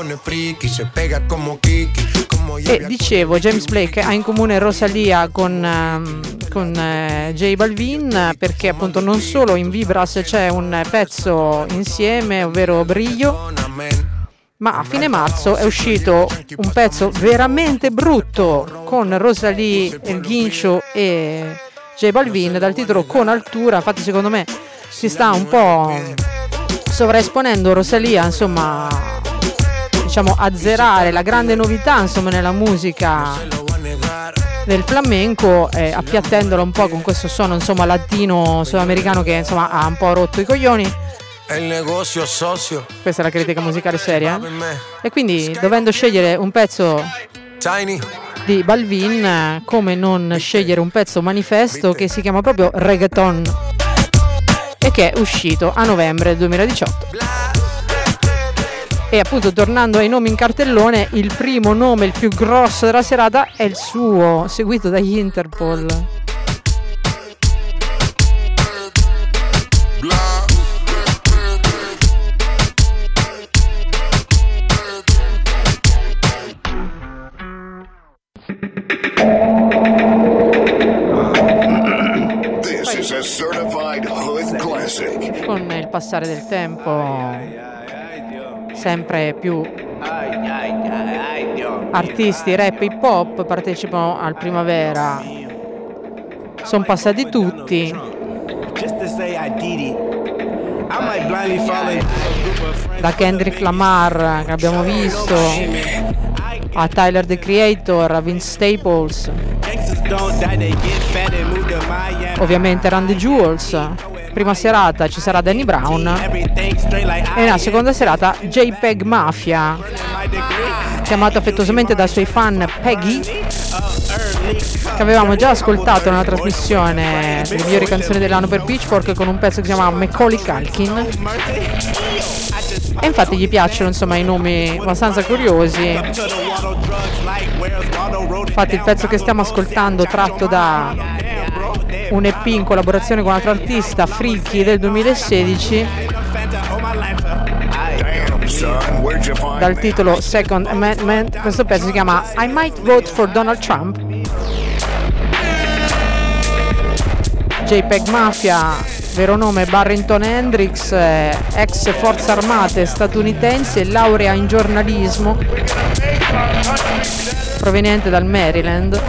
E dicevo, James Blake ha in comune Rosalia con, um, con uh, J Balvin, perché appunto non solo in Vibras c'è un pezzo insieme, ovvero Brillo, ma a fine marzo è uscito un pezzo veramente brutto con Rosalie, El Guincho e J Balvin dal titolo Con Altura. Infatti secondo me si sta un po' sovraesponendo Rosalia, insomma, diciamo azzerare la grande novità insomma nella musica del flamenco, eh, appiattendola un po' con questo suono insomma latino sudamericano che insomma ha un po' rotto i coglioni. El negocio socio. Questa è la critica musicale seria. E quindi, dovendo scegliere un pezzo di Balvin, come non scegliere un pezzo manifesto che si chiama proprio Reggaeton e che è uscito a novembre duemiladiciotto. E appunto, tornando ai nomi in cartellone, il primo nome, il più grosso della serata, è il suo, seguito dagli Interpol. This is a certified hood classic. Con il passare del tempo, sempre più artisti rap hip hop partecipano al Primavera. Sono passati tutti. Da Kendrick Lamar, che abbiamo visto, a Tyler the Creator, a Vince Staples, ovviamente Randy Jules. Prima serata ci sarà Danny Brown e nella seconda serata JPEG Mafia, chiamato affettuosamente dai suoi fan Peggy, che avevamo già ascoltato nella trasmissione delle migliori canzoni dell'anno per Pitchfork con un pezzo che si chiama Macaulay Culkin. E infatti gli piacciono, insomma, i nomi abbastanza curiosi. Infatti il pezzo che stiamo ascoltando, tratto da un E P in collaborazione con un altro artista, Freaky, del duemilasedici, dal titolo Second Amendment, questo pezzo si chiama I Might Vote for Donald Trump. JPEG Mafia, vero nome Barrington Hendrix, ex forze armate statunitense, laurea in giornalismo, proveniente dal Maryland.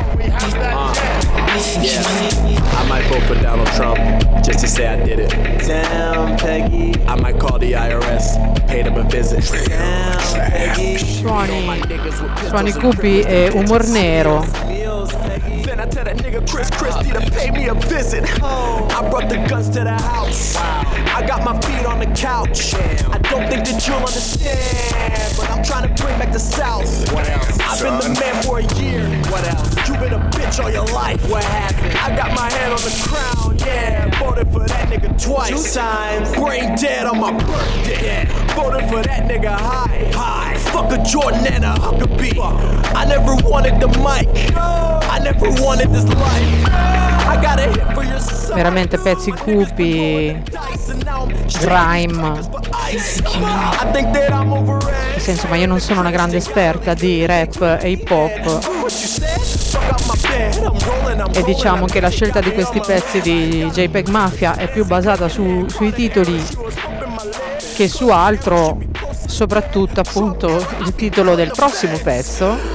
I might vote for Donald Trump just to say I did it. Damn, Peggy. I might call the I R S, pay them a visit. Damn, Peggy. Suoni, suoni cupi e umor nero. Then I tell that nigga Chris Christie to pay me a visit. I brought the guns to the house. I got my feet on the couch. I don't think that you'll understand, but I'm trying to bring back the South. What else? I've been the man for a year. What else? You've been a bitch all your life. What happened? I got my hand on the crown. Yeah, voted for that nigga twice. Two times. Brain dead on my birthday. Yeah. Voted for that nigga high. High. Fuck a Jordan and a Huckabee. I never wanted the mic. I never wanted this life. I got a hit for your son. Veramente pezzi cupi, grime. Sì, insomma, io non sono una grande esperta di rap e hip hop, e diciamo che la scelta di questi pezzi di JPEG Mafia è più basata su, sui titoli che su altro, soprattutto appunto il titolo del prossimo pezzo,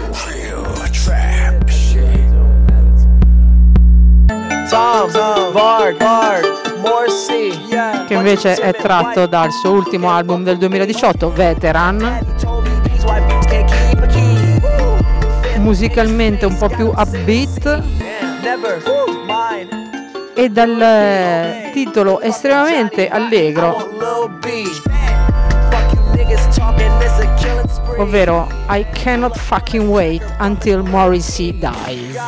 che invece è tratto dal suo ultimo album del duemiladiciotto, Veteran, musicalmente un po' più upbeat e dal titolo estremamente allegro, ovvero I Cannot Fucking Wait Until Morrissey Dies.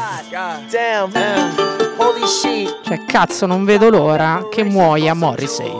Cioè, cazzo, non vedo l'ora che muoia Morrissey.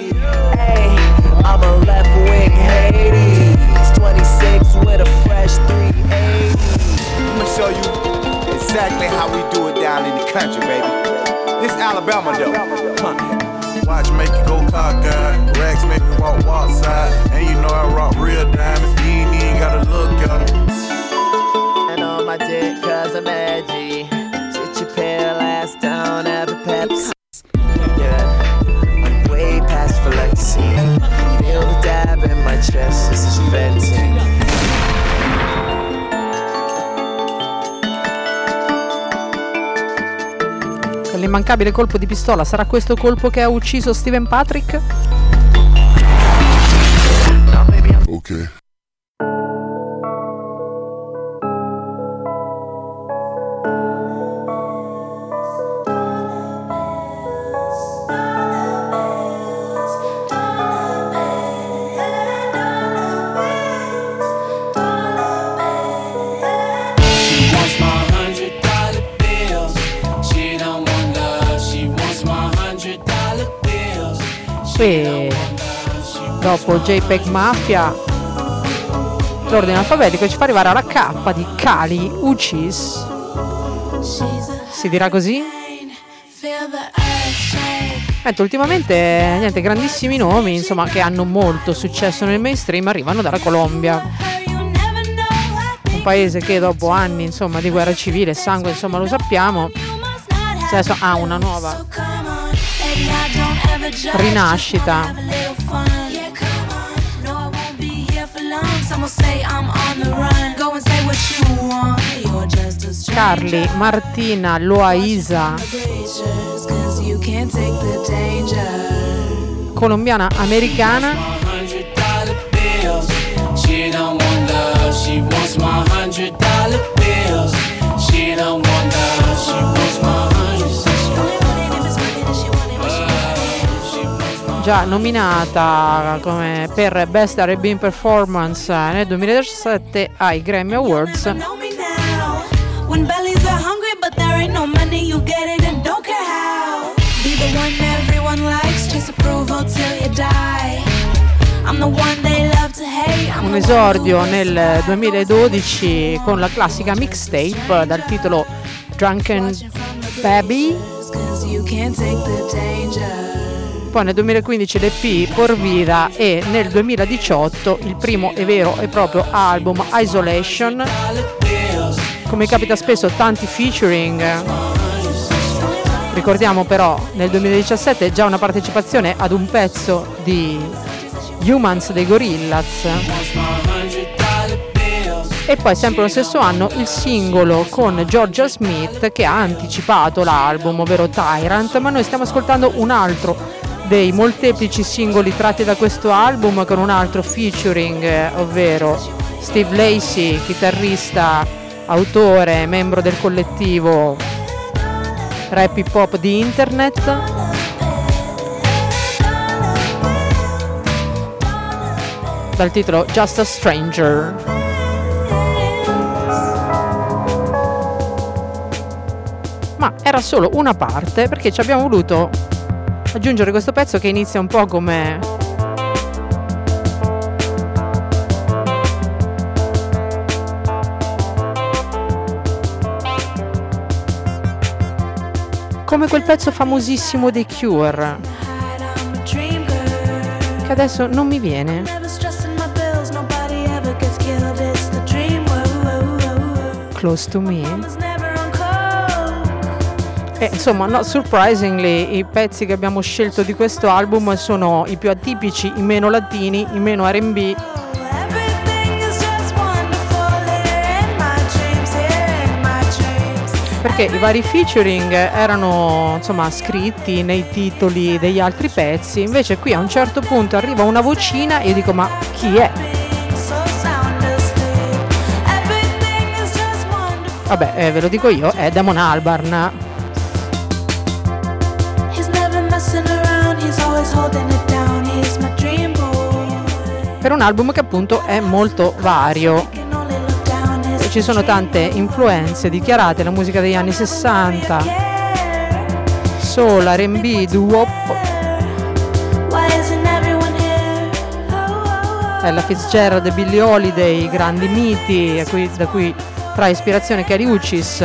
Show you exactly how we do it down in the country, baby. This Alabama though. Huh. Watch make you go cockeyed, rags make you walk walk side, and you know I rock real diamonds. You ain't even gotta look at them. And on my dick, cause I'm edgy. Sit your pale ass down, have a Pepsi. Yeah, I'm way past flexing. Feel the dab in my chest, this is venting. L'immancabile colpo di pistola, sarà questo colpo che ha ucciso Steven Patrick? Ok. Qui dopo JPEG Mafia l'ordine alfabetico e ci fa arrivare alla K di Kali Uchis. Si dirà così? Ecco, ultimamente niente, grandissimi nomi, insomma, che hanno molto successo nel mainstream arrivano dalla Colombia, un paese che dopo anni, insomma, di guerra civile e sangue, insomma, lo sappiamo, adesso ha una nuova rinascita. Carly, Martina, Loaiza, colombiana americana. Già nominata come per Best R and B Performance nel duemiladiciassette ai Grammy Awards. When bellies are hungry, but there ain't no money, you get it and don't care how. Be the one everyone likes, chase approval till you die. I'm the one they love to hate. Un esordio nel duemiladodici con la classica mixtape dal titolo Drunken Baby. Poi nel duemilaquindici l'E P Por Vida e nel duemiladiciotto il primo e vero e proprio album Isolation. Come capita spesso, tanti featuring. Ricordiamo però nel duemiladiciassette già una partecipazione ad un pezzo di Humans dei Gorillaz. E poi sempre lo stesso anno il singolo con Georgia Smith che ha anticipato l'album, ovvero Tyrant, ma noi stiamo ascoltando un altro dei molteplici singoli tratti da questo album con un altro featuring, ovvero Steve Lacy, chitarrista, autore, membro del collettivo rap hip hop di Internet. Dal titolo Just a Stranger. Ma era solo una parte, perché ci abbiamo voluto aggiungere questo pezzo che inizia un po' come come quel pezzo famosissimo dei Cure che adesso non mi viene. Close to Me. E insomma, not surprisingly, i pezzi che abbiamo scelto di questo album sono i più atipici, i meno latini, i meno R and B. Perché i vari featuring erano, insomma, scritti nei titoli degli altri pezzi, invece qui a un certo punto arriva una vocina e io dico: ma chi è? Vabbè, eh, ve lo dico io, è Damon Albarn. Per un album che appunto è molto vario e ci sono tante influenze dichiarate, la musica degli anni sessanta, soul, R and B, doo-wop, Ella Fitzgerald e Billie Holiday, grandi miti a cui, da cui trae ispirazione Kali Uchis.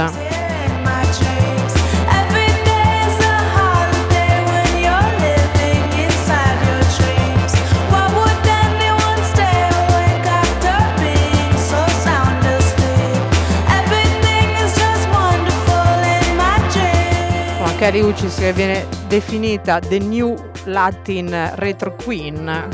Kali Uchis che viene definita The New Latin Retro Queen.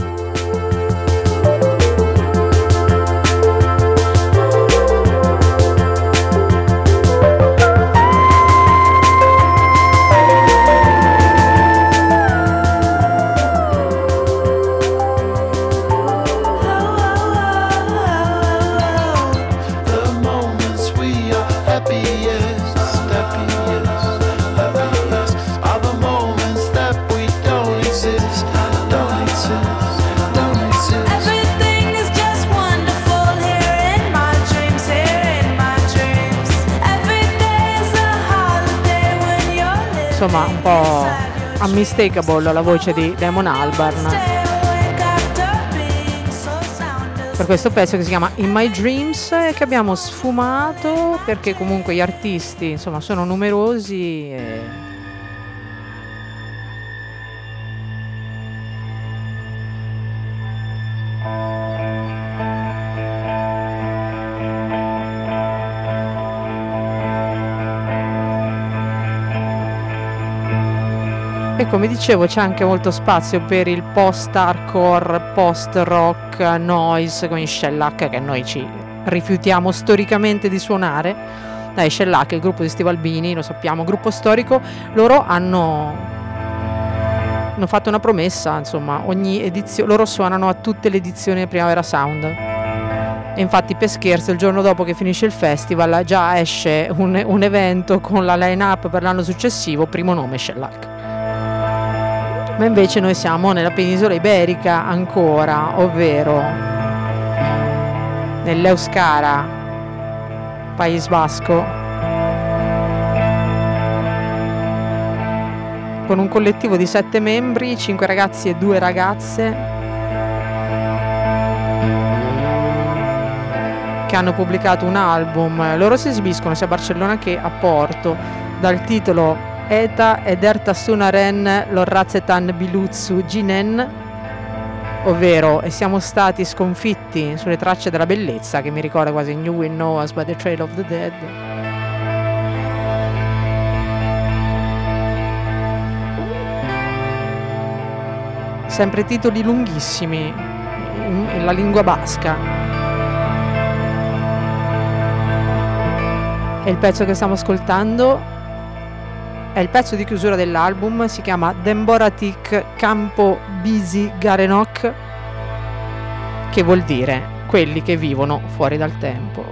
Insomma, un po' unmistakable la voce di Damon Albarn. per questo pezzo che si chiama In My Dreams e che abbiamo sfumato perché comunque gli artisti insomma sono numerosi e... E come dicevo c'è anche molto spazio per il post-hardcore, post-rock, noise con i Shellac che noi ci rifiutiamo storicamente di suonare. Dai, Shellac, il gruppo di Steve Albini, lo sappiamo, gruppo storico, loro hanno, hanno fatto una promessa, insomma, ogni edizione, loro suonano a tutte le edizioni del Primavera Sound. E infatti per scherzo il giorno dopo che finisce il festival già esce un, un evento con la line-up per l'anno successivo, primo nome Shellac. Ma invece noi siamo nella penisola iberica ancora, ovvero nell'Euskara, País Basco, con un collettivo di sette membri, cinque ragazzi e due ragazze, che hanno pubblicato un album. Loro si esibiscono sia a Barcellona che a Porto, dal titolo Eta edertasunaren lorratzetan bilutzu ginen, ovvero e siamo stati sconfitti sulle tracce della bellezza, che mi ricorda quasi New Will Know Us by the Trail of the Dead. Sempre titoli lunghissimi in, in la lingua basca. E il pezzo che stiamo ascoltando è il pezzo di chiusura dell'album, si chiama Demboratik Campo Bisi Garenok, che vuol dire quelli che vivono fuori dal tempo.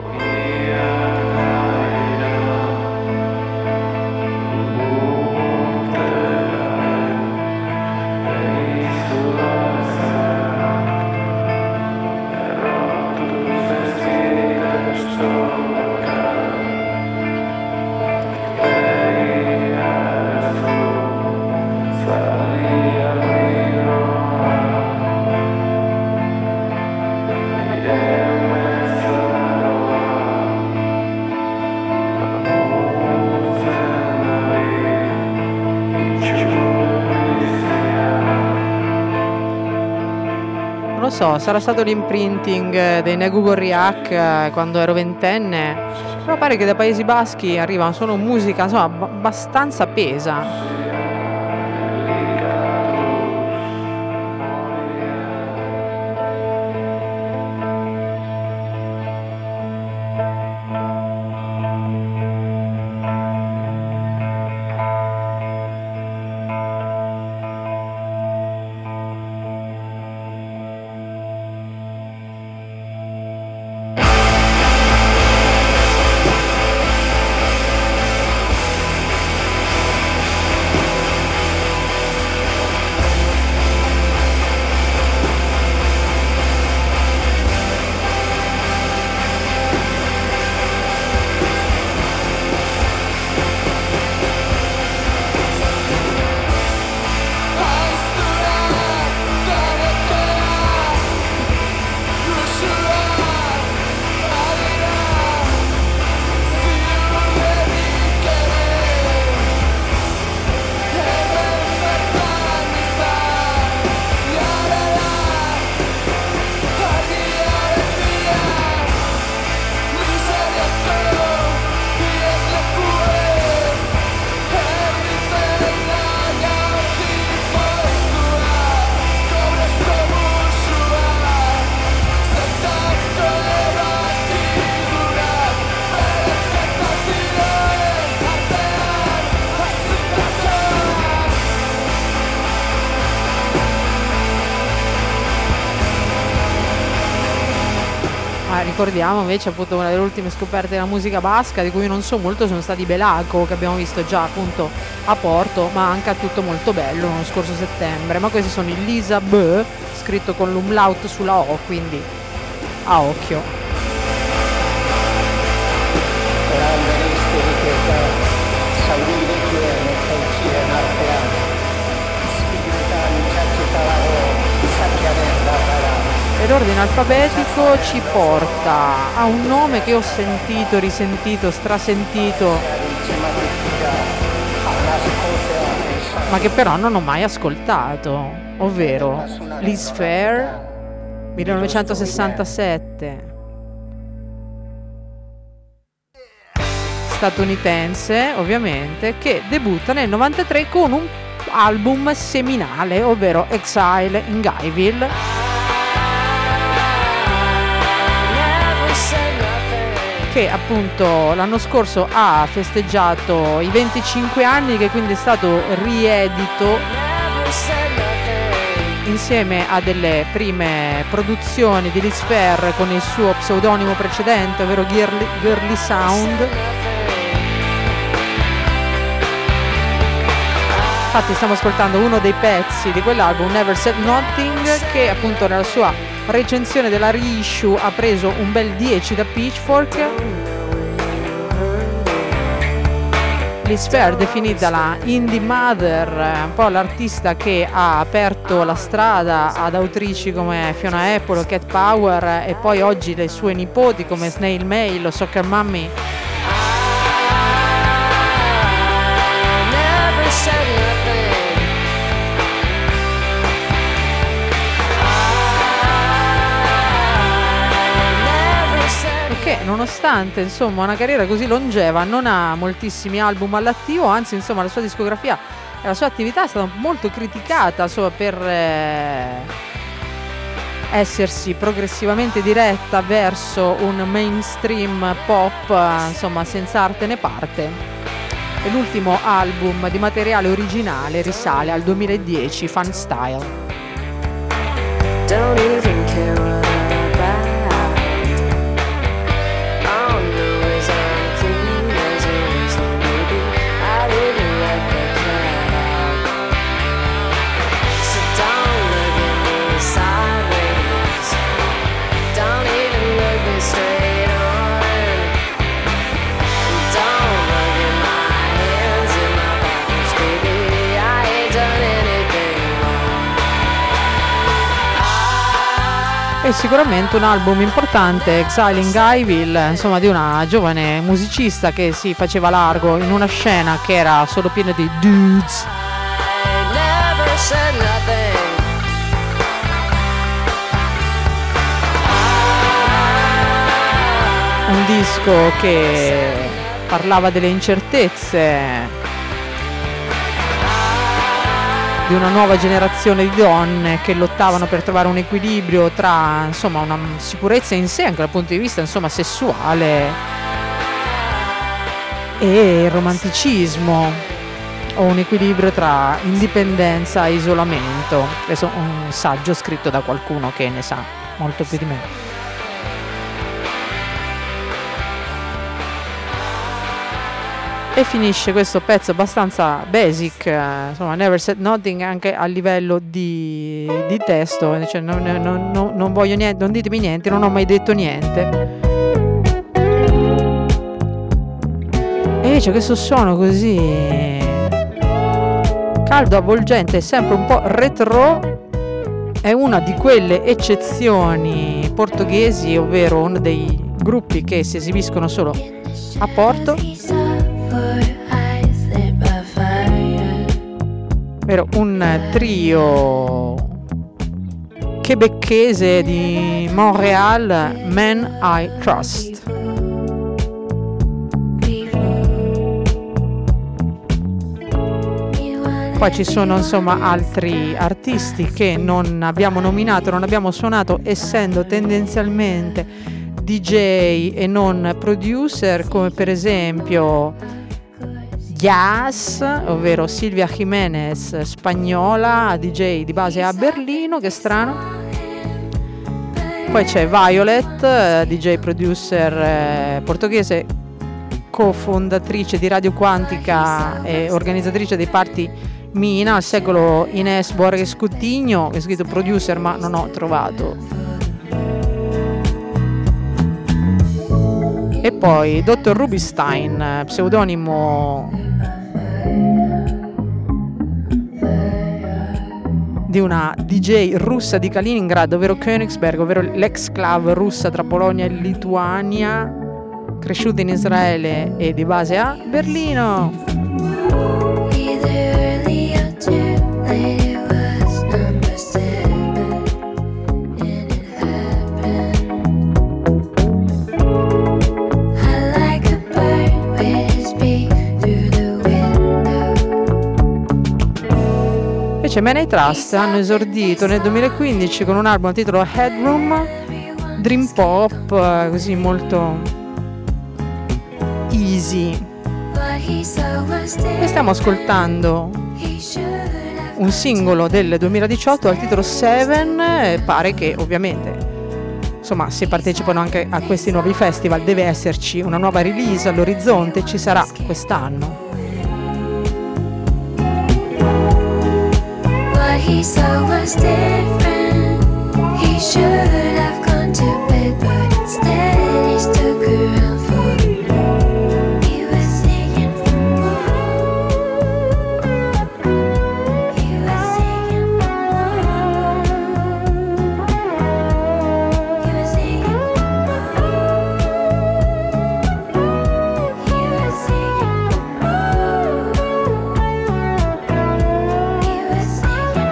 Non lo so, sarà stato l'imprinting dei Negugorriak quando ero ventenne, però pare che dai Paesi Baschi arriva solo musica insomma abbastanza pesa. Ricordiamo invece appunto una delle ultime scoperte della musica basca di cui io non so molto sono stati Belaco, che abbiamo visto già appunto a Porto, ma anche a Tutto Molto Bello lo scorso settembre. Ma questi sono il Lisa B, scritto con l'umlaut sulla O, quindi a occhio. E l'ordine alfabetico ci porta a un nome che ho sentito, risentito, strasentito, ma che però non ho mai ascoltato, ovvero Liz Phair, millenovecentosessantasette, statunitense ovviamente, che debutta nel novantatré con un album seminale, ovvero Exile in Guyville, che appunto l'anno scorso ha festeggiato i venticinque anni, che quindi è stato riedito insieme a delle prime produzioni di Liz Phair con il suo pseudonimo precedente, ovvero Girly, Girly Sound. Infatti stiamo ascoltando uno dei pezzi di quell'album, Never Said Nothing, che appunto nella sua recensione della reissue ha preso un bel dieci da Pitchfork. Liz Phair definita la indie mother, un po' l'artista che ha aperto la strada ad autrici come Fiona Apple o Cat Power, e poi oggi le sue nipoti come Snail Mail o Soccer Mommy. Che nonostante insomma una carriera così longeva non ha moltissimi album all'attivo, anzi insomma la sua discografia e la sua attività è stata molto criticata solo per eh, essersi progressivamente diretta verso un mainstream pop insomma senza arte né parte, e l'ultimo album di materiale originale risale al duemiladieci, Fun Style. Don't even care. È sicuramente un album importante, Exile in Guyville, insomma di una giovane musicista che si faceva largo in una scena che era solo piena di dudes. Un disco che parlava delle incertezze di una nuova generazione di donne che lottavano per trovare un equilibrio tra insomma una sicurezza in sé anche dal punto di vista insomma sessuale e il romanticismo, o un equilibrio tra indipendenza e isolamento. Questo è un saggio scritto da qualcuno che ne sa molto più di me. E finisce questo pezzo abbastanza basic, insomma Never Said Nothing, anche a livello di, di testo, cioè non, non, non, non voglio niente, non ditemi niente, non ho mai detto niente. E invece questo suono così caldo, avvolgente, sempre un po' retro, è una di quelle eccezioni portoghesi, ovvero uno dei gruppi che si esibiscono solo a Porto, ovvero un trio quebecchese di Montreal, Men I Trust. Poi ci sono insomma altri artisti che non abbiamo nominato, non abbiamo suonato, essendo tendenzialmente D J e non producer, come per esempio Yas, ovvero Silvia Jimenez, spagnola, D J di base a Berlino, che strano. Poi c'è Violet, D J producer eh, portoghese, cofondatrice di Radio Quantica e organizzatrice dei party Mina, al secolo Inés Borges Coutinho, che è scritto producer ma non ho trovato. E poi dottor Rubinstein, pseudonimo di una D J russa di Kaliningrad, ovvero Königsberg, ovvero l'ex-clav russa tra Polonia e Lituania, cresciuta in Israele e di base a Berlino. Invece Man I Trust hanno esordito nel duemilaquindici con un album a titolo Headroom, dream pop, così molto easy. E stiamo ascoltando un singolo del duemiladiciotto al titolo Seven. E pare che ovviamente, insomma, se partecipano anche a questi nuovi festival deve esserci una nuova release all'orizzonte, ci sarà quest'anno. He saw was different. He should have gone to bed, but instead he stuck around for more. He was singing for more. He was singing for more. He was singing for more. He was singing for more. He was singing.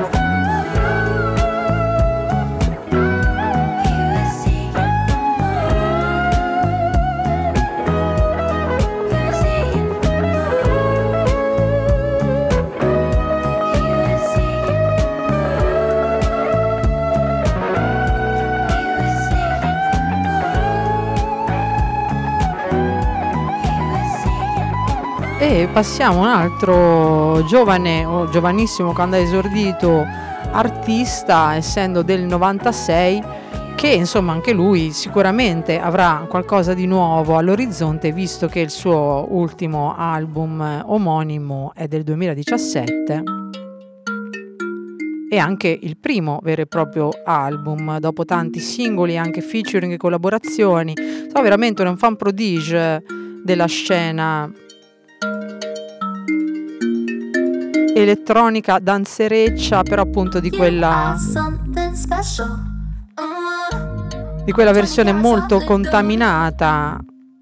E passiamo a un altro giovane o giovanissimo quando ha esordito artista, essendo del novantasei, che insomma anche lui sicuramente avrà qualcosa di nuovo all'orizzonte, visto che il suo ultimo album omonimo è del duemiladiciassette e anche il primo vero e proprio album dopo tanti singoli, anche featuring e collaborazioni. Sono veramente un fan prodige della scena elettronica danzereccia, però appunto di quella di quella versione molto contaminata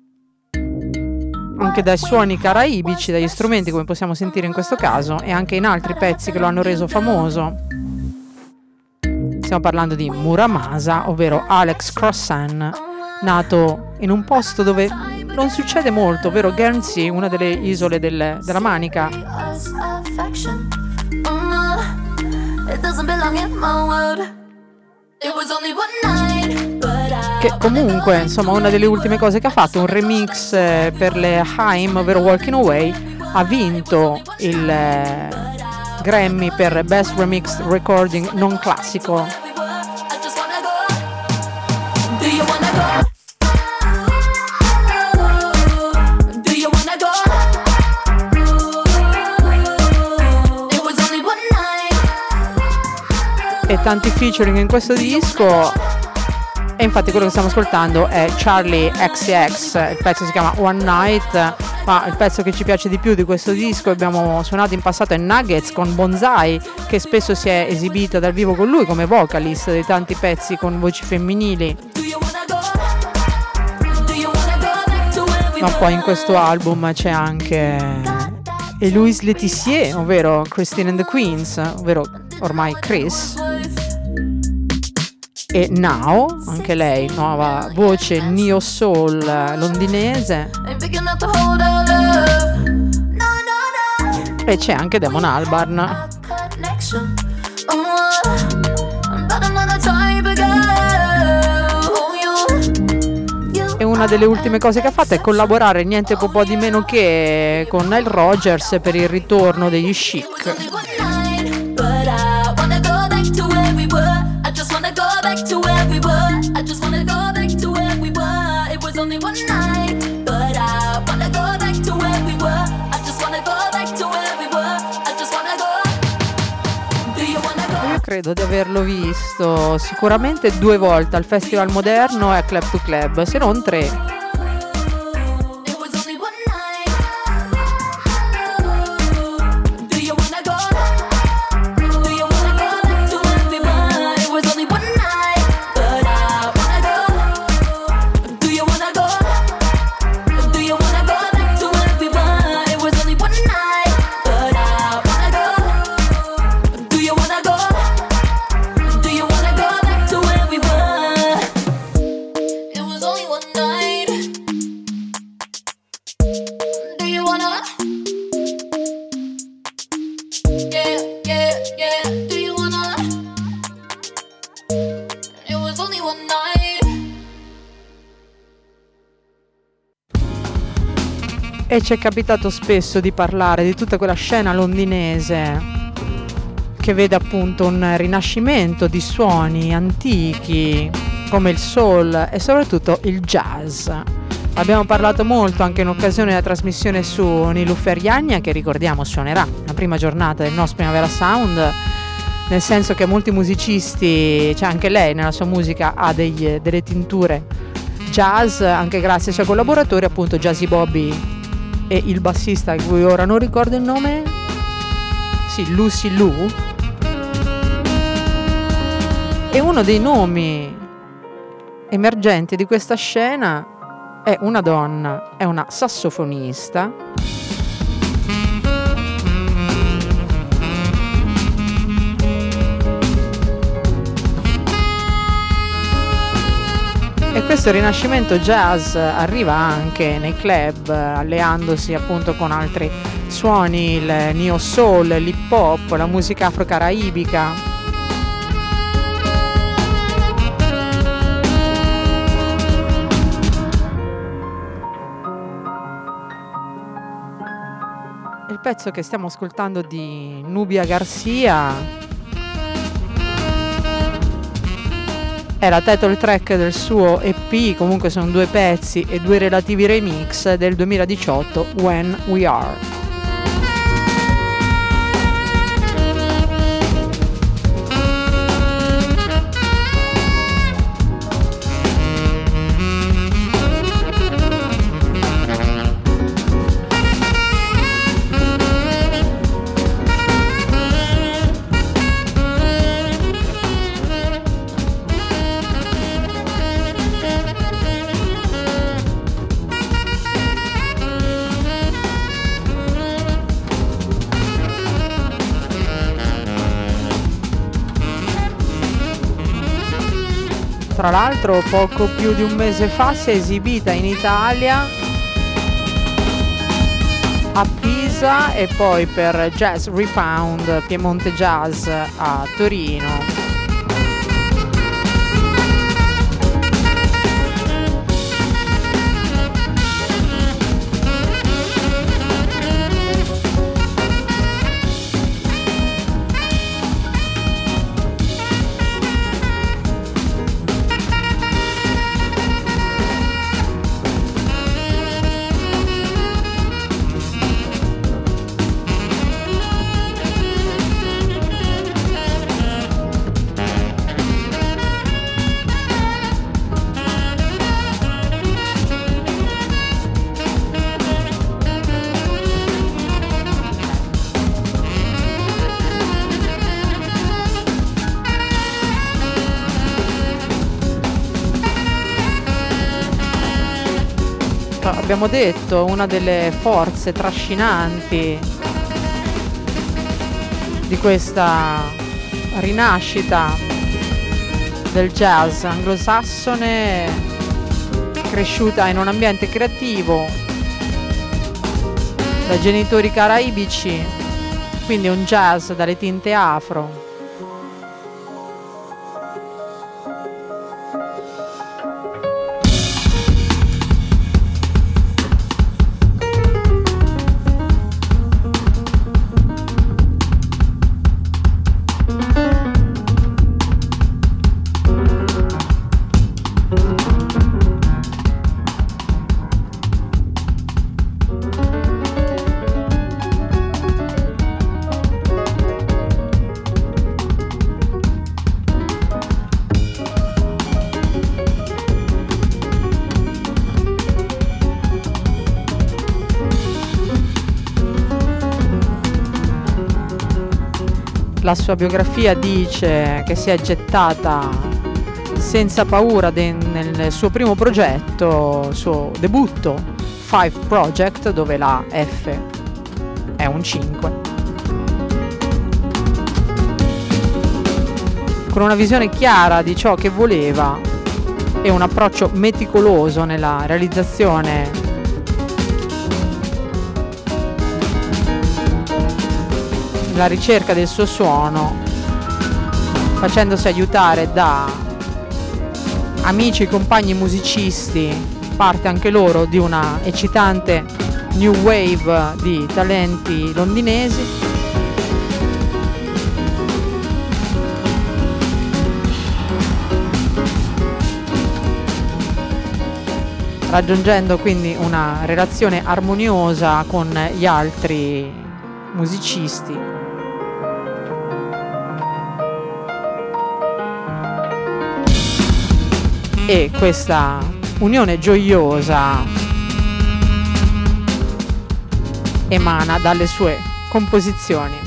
anche dai suoni caraibici, dagli strumenti, come possiamo sentire in questo caso, e anche in altri pezzi che lo hanno reso famoso. Stiamo parlando di Muramasa, ovvero Alex Crossan, nato in un posto dove non succede molto, ovvero Guernsey, una delle isole del, della Manica, che comunque insomma una delle ultime cose che ha fatto, un remix eh, per le Haim, ovvero Walking Away, ha vinto il eh, Grammy per Best Remix Recording non classico. E tanti featuring in questo disco, e infatti quello che stiamo ascoltando è Charlie X C X, il pezzo si chiama One Night, ma il pezzo che ci piace di più di questo disco, abbiamo suonato in passato, è Nuggets con Bonsai, che spesso si è esibita dal vivo con lui come vocalist dei tanti pezzi con voci femminili, ma poi in questo album c'è anche Louise Letizier, ovvero Christine and the Queens, ovvero ormai Chris, e Now, anche lei, nuova voce neo soul londinese, e c'è anche Damon Albarn. E una delle ultime cose che ha fatto è collaborare niente po' di meno che con Nile Rodgers per il ritorno degli Chic. Io credo di averlo visto sicuramente due volte al Festival Moderno e a Club to Club, se non tre. all night. E ci è capitato spesso di parlare di tutta quella scena londinese che vede appunto un rinascimento di suoni antichi come il soul e soprattutto il jazz. Abbiamo parlato molto anche in occasione della trasmissione su Niloufer Yagna, che ricordiamo suonerà la prima giornata del nostro Primavera Sound, nel senso che molti musicisti, cioè anche lei nella sua musica ha degli, delle tinture jazz, anche grazie ai suoi collaboratori, appunto Jazzy Bobby e il bassista di cui ora non ricordo il nome, sì, Lucy Liu. E uno dei nomi emergenti di questa scena è una donna, è una sassofonista e questo rinascimento jazz arriva anche nei club, alleandosi appunto con altri suoni, il neo soul, l'hip hop, la musica afro-caraibica. Il pezzo che stiamo ascoltando di Nubia Garcia è la title track del suo E P, comunque sono due pezzi e due relativi remix del duemiladiciotto, When We Are. Tra l'altro poco più di un mese fa si è esibita in Italia a Pisa e poi per Jazz Refound Piemonte Jazz a Torino. Abbiamo detto, una delle forze trascinanti di questa rinascita del jazz anglosassone, cresciuta in un ambiente creativo da genitori caraibici, quindi un jazz dalle tinte afro. La sua biografia dice che si è gettata senza paura de- nel suo primo progetto, il suo debutto, Five Project, dove la F è un cinque. Con una visione chiara di ciò che voleva e un approccio meticoloso nella realizzazione la ricerca del suo suono, facendosi aiutare da amici, compagni musicisti, parte anche loro di una eccitante new wave di talenti londinesi. Raggiungendo quindi una relazione armoniosa con gli altri musicisti. E questa unione gioiosa emana dalle sue composizioni.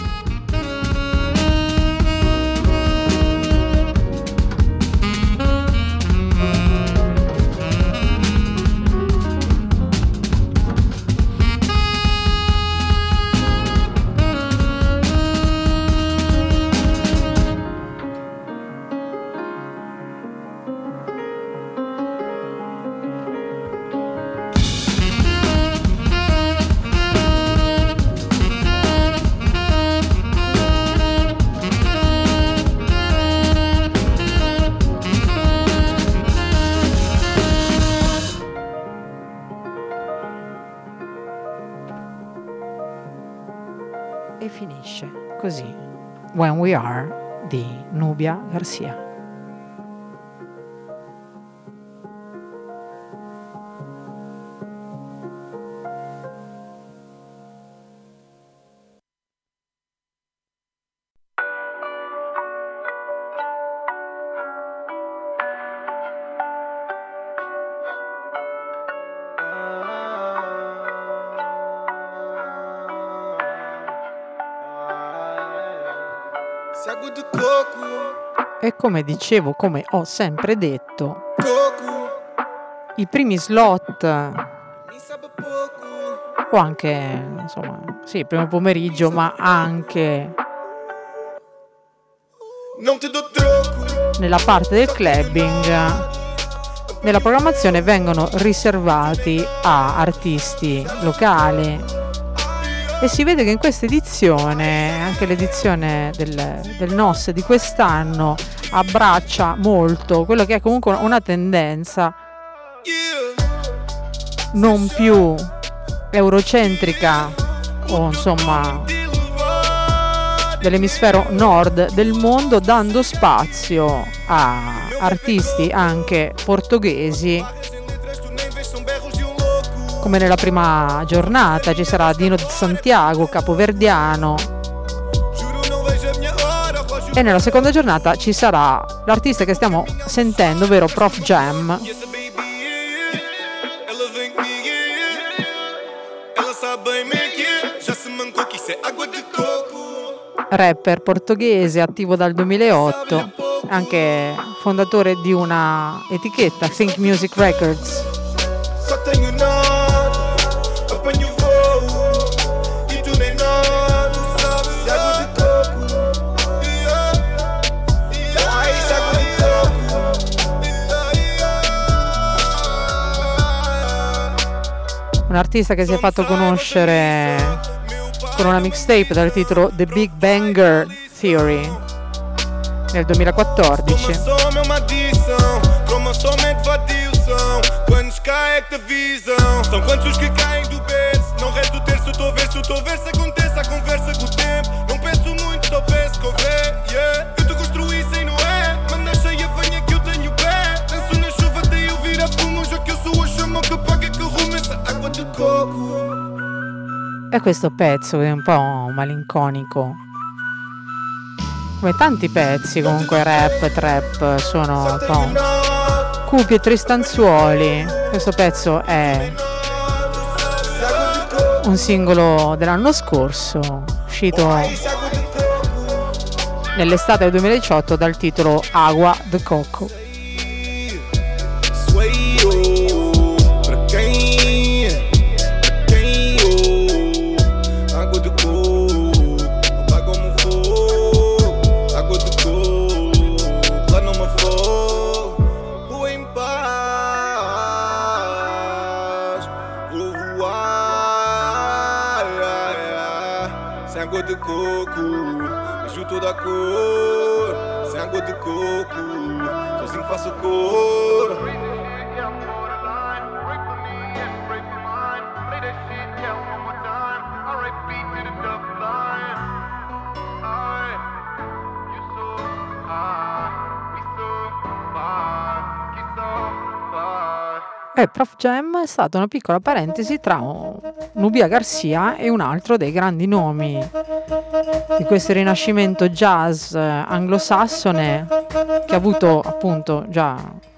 E finisce così When We Are di Nubia Garcia. E come dicevo, come ho sempre detto, i primi slot o anche, insomma, sì, il primo pomeriggio, ma anche nella parte del clubbing, nella programmazione vengono riservati a artisti locali. E si vede che in questa edizione, anche l'edizione del, del N O S di quest'anno, abbraccia molto quello che è comunque una tendenza non più eurocentrica o insomma dell'emisfero nord del mondo, dando spazio a artisti anche portoghesi. Come nella prima giornata ci sarà Dino di Santiago, capoverdiano, e nella seconda giornata ci sarà l'artista che stiamo sentendo, ovvero Prof Jam, rapper portoghese attivo dal duemilaotto, anche fondatore di una etichetta, Think Music Records. Un artista che si è fatto conoscere con una mixtape dal titolo The Big Banger Theory nel duemilaquattordici. E questo pezzo è un po' malinconico, come tanti pezzi comunque rap, trap, sono un po' cupi e tristanzuoli. Questo pezzo è un singolo dell'anno scorso, uscito nell'estate del duemiladiciotto dal titolo Agua de Coco. De coco, beijo toda cor, sem água de coco, sozinho faço cor. E Prof Jam è stata una piccola parentesi tra Nubia Garcia e un altro dei grandi nomi di questo rinascimento jazz anglosassone, che ha avuto appunto già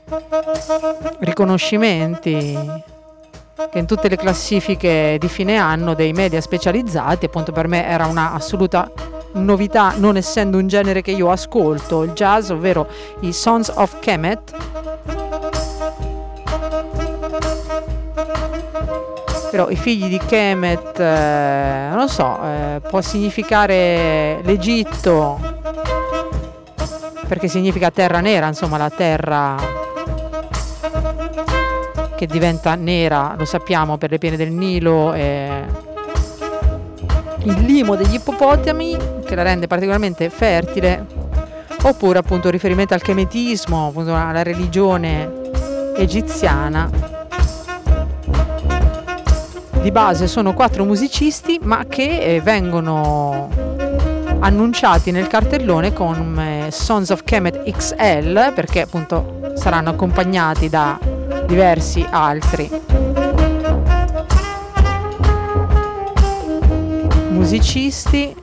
riconoscimenti che in tutte le classifiche di fine anno dei media specializzati. Appunto, per me era una assoluta novità, non essendo un genere che io ascolto, il jazz, ovvero i Sons of Kemet. Però i figli di Kemet, eh, non lo so, eh, può significare l'Egitto, perché significa terra nera, insomma la terra che diventa nera, lo sappiamo, per le piene del Nilo, e il limo degli ippopotami che la rende particolarmente fertile, oppure appunto riferimento al kemetismo, appunto alla religione egiziana. Di base sono quattro musicisti, ma che eh, vengono annunciati nel cartellone come Sons of Kemet X L, perché appunto saranno accompagnati da diversi altri musicisti,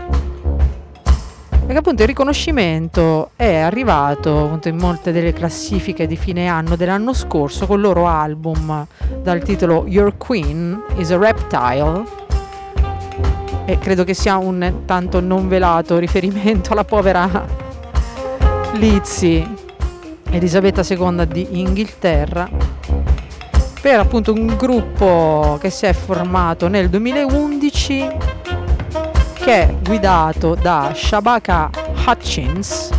perché appunto il riconoscimento è arrivato appunto in molte delle classifiche di fine anno dell'anno scorso con il loro album dal titolo Your Queen is a Reptile, e credo che sia un tanto non velato riferimento alla povera Lizzie, Elisabetta seconda di Inghilterra, per appunto un gruppo che si è formato nel duemilaundici, che è guidato da Shabaka Hutchins,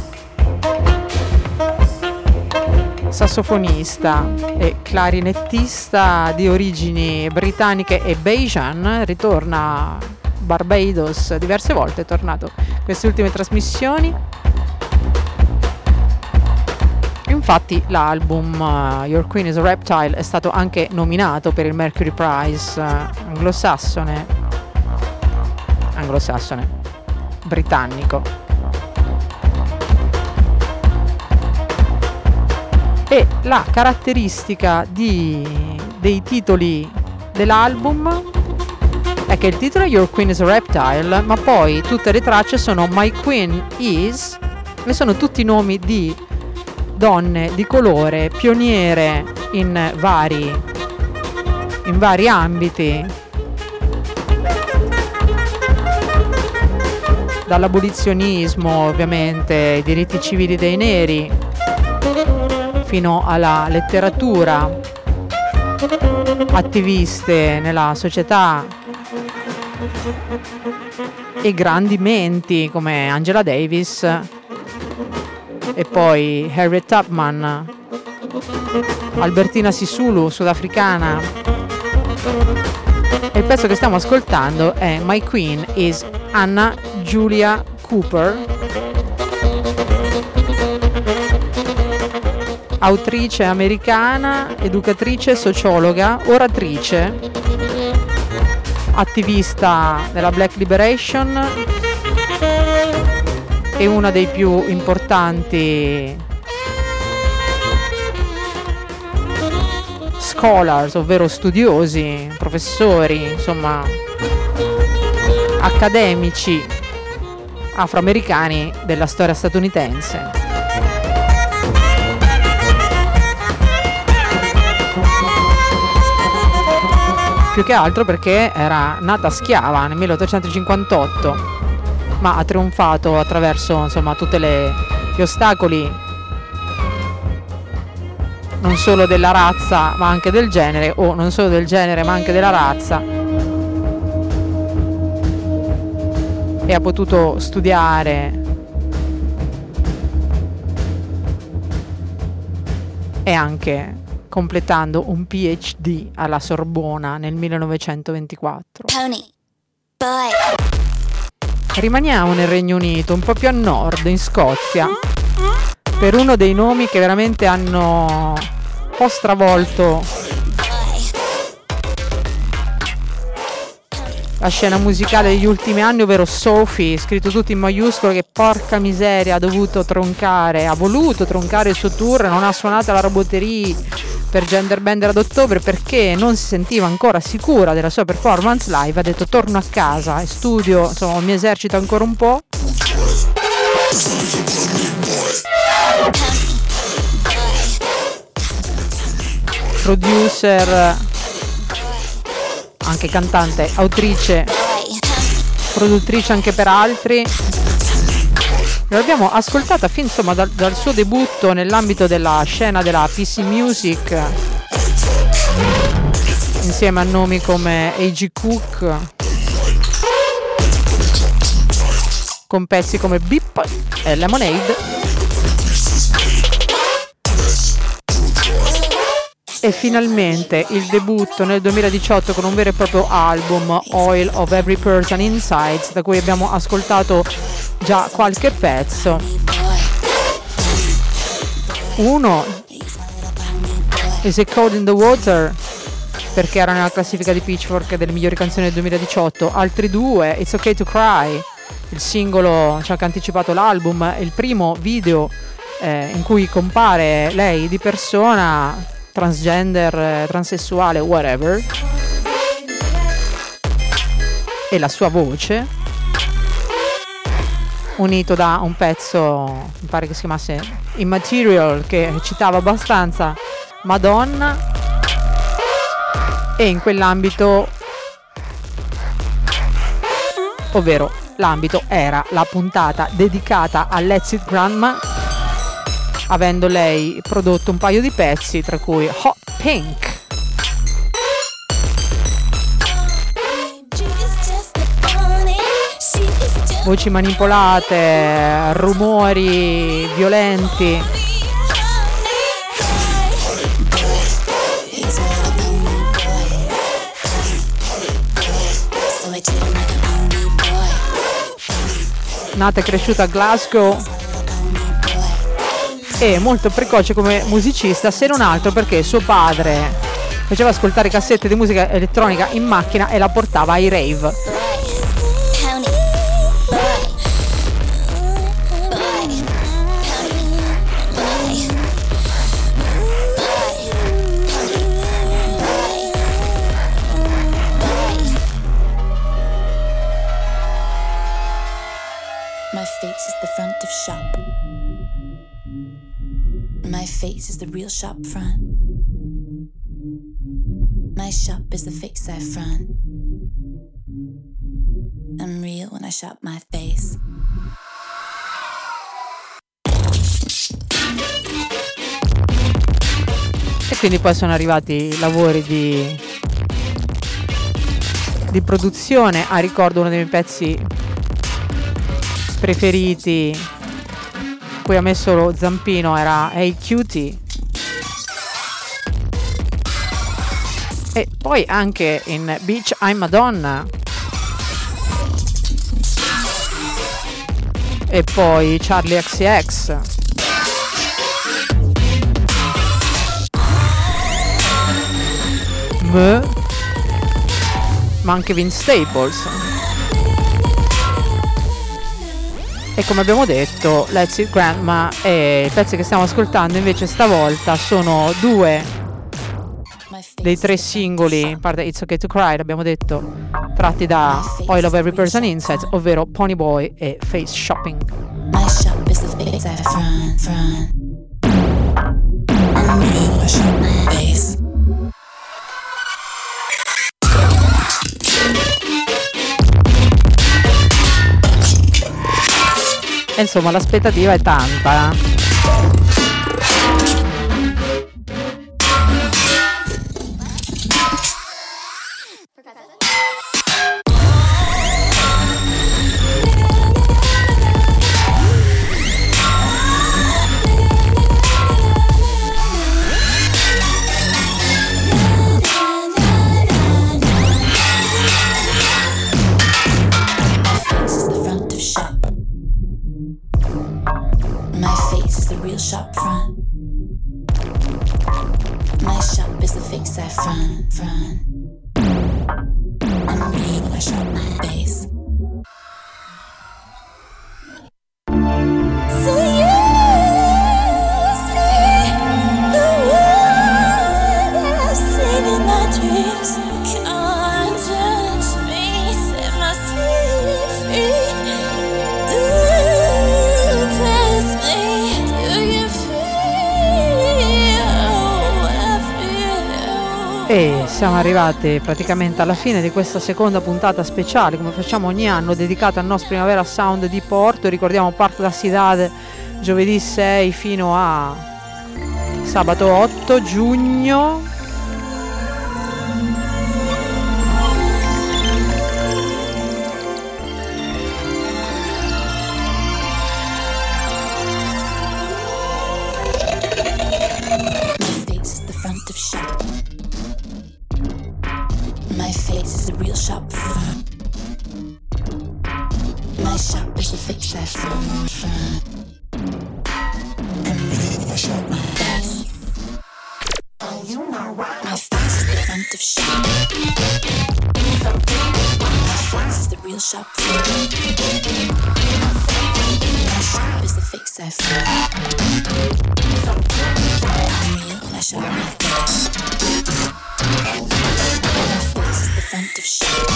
sassofonista e clarinettista di origini britanniche e Bajan. Ritorna a Barbados diverse volte, è tornato in queste ultime trasmissioni. Infatti l'album uh, Your Queen is a Reptile è stato anche nominato per il Mercury Prize uh, anglosassone anglosassone britannico. E la caratteristica di, dei titoli dell'album è che il titolo è Your Queen is a Reptile, ma poi tutte le tracce sono My Queen is, e sono tutti nomi di donne di colore, pioniere in vari in vari ambiti, dall'abolizionismo ovviamente, ai diritti civili dei neri, fino alla letteratura, attiviste nella società e grandi menti come Angela Davis e poi Harriet Tubman, Albertina Sisulu, sudafricana. E il pezzo che stiamo ascoltando è My Queen is Anna Julia Cooper, autrice americana, educatrice, sociologa, oratrice, attivista della Black Liberation e una dei più importanti scholars, ovvero studiosi, professori, insomma accademici afroamericani della storia statunitense. Più che altro perché era nata schiava nel milleottocentocinquantotto, ma ha trionfato attraverso insomma tutti gli ostacoli non solo della razza ma anche del genere, o non solo del genere ma anche della razza, e ha potuto studiare e anche completando un P H D alla Sorbona nel millenovecentoventiquattro. Pony Boy. Rimaniamo nel Regno Unito, un po' più a nord, in Scozia, per uno dei nomi che veramente hanno un po' stravolto la scena musicale degli ultimi anni, ovvero Sophie, scritto tutto in maiuscolo, che porca miseria ha dovuto troncare, ha voluto troncare il suo tour, non ha suonato alla Roboterie per Gender Bender ad ottobre perché non si sentiva ancora sicura della sua performance live. Ha detto torno a casa e studio, insomma mi esercito ancora un po'. Producer, anche cantante, autrice, produttrice anche per altri. L'abbiamo ascoltata fin insomma dal, dal suo debutto nell'ambito della scena della P C Music, insieme a nomi come A G Cook, con pezzi come Beep e Lemonade. E finalmente il debutto nel duemiladiciotto con un vero e proprio album, Oil of Every Person Insides, da cui abbiamo ascoltato già qualche pezzo. Uno, Is It Cold in the Water, perché era nella classifica di Pitchfork delle migliori canzoni del duemiladiciotto. Altri due, It's Okay to Cry, il singolo cioè, che ha anticipato l'album, il primo video eh, in cui compare lei di persona, transgender, transessuale, whatever, e la sua voce, unito da un pezzo, mi pare che si chiamasse Immaterial, che citava abbastanza Madonna, e in quell'ambito, ovvero l'ambito era la puntata dedicata a Let's It Grandma, avendo lei prodotto un paio di pezzi, tra cui Hot Pink. Voci manipolate, rumori violenti. Nata e cresciuta a Glasgow e molto precoce come musicista, se non altro perché suo padre faceva ascoltare cassette di musica elettronica in macchina e la portava ai rave. My face is the front of shop. My face is the real shop front. My shop is the face I front. I'm real when I shop my face. E quindi poi sono arrivati i lavori di, di produzione. Ah, ricordo uno dei miei pezzi preferiti, cui ha messo lo zampino, era Hey Cutie. E poi anche in Beach I'm Madonna. E poi Charlie X C X. M. Ma anche Vince Staples. E come abbiamo detto, Let's It Grandma e i pezzi che stiamo ascoltando invece stavolta sono due dei tre singoli, a parte It's Okay to Cry, l'abbiamo detto, tratti da Oil of Every Person Inside, ovvero Pony Boy e Face Shopping. My shop is the face I front, front. I'm real when I shop my face. E insomma l'aspettativa è tanta. Shop front. My shop is the face I front, front. I'm real when I shop my face. So you speak the word. E siamo arrivati praticamente alla fine di questa seconda puntata speciale, come facciamo ogni anno, dedicata al nostro Primavera Sound di Porto. Ricordiamo Parco da Cidade giovedì sei fino a sabato otto giugno. My face is the real shop front. My shop is the fake saffron front. I'm really a shop my face. Oh, you know what? My face is the front of shop. My face is the real shop front. My shop is the fake saffron. I'm real and I shop my face. The front of shop.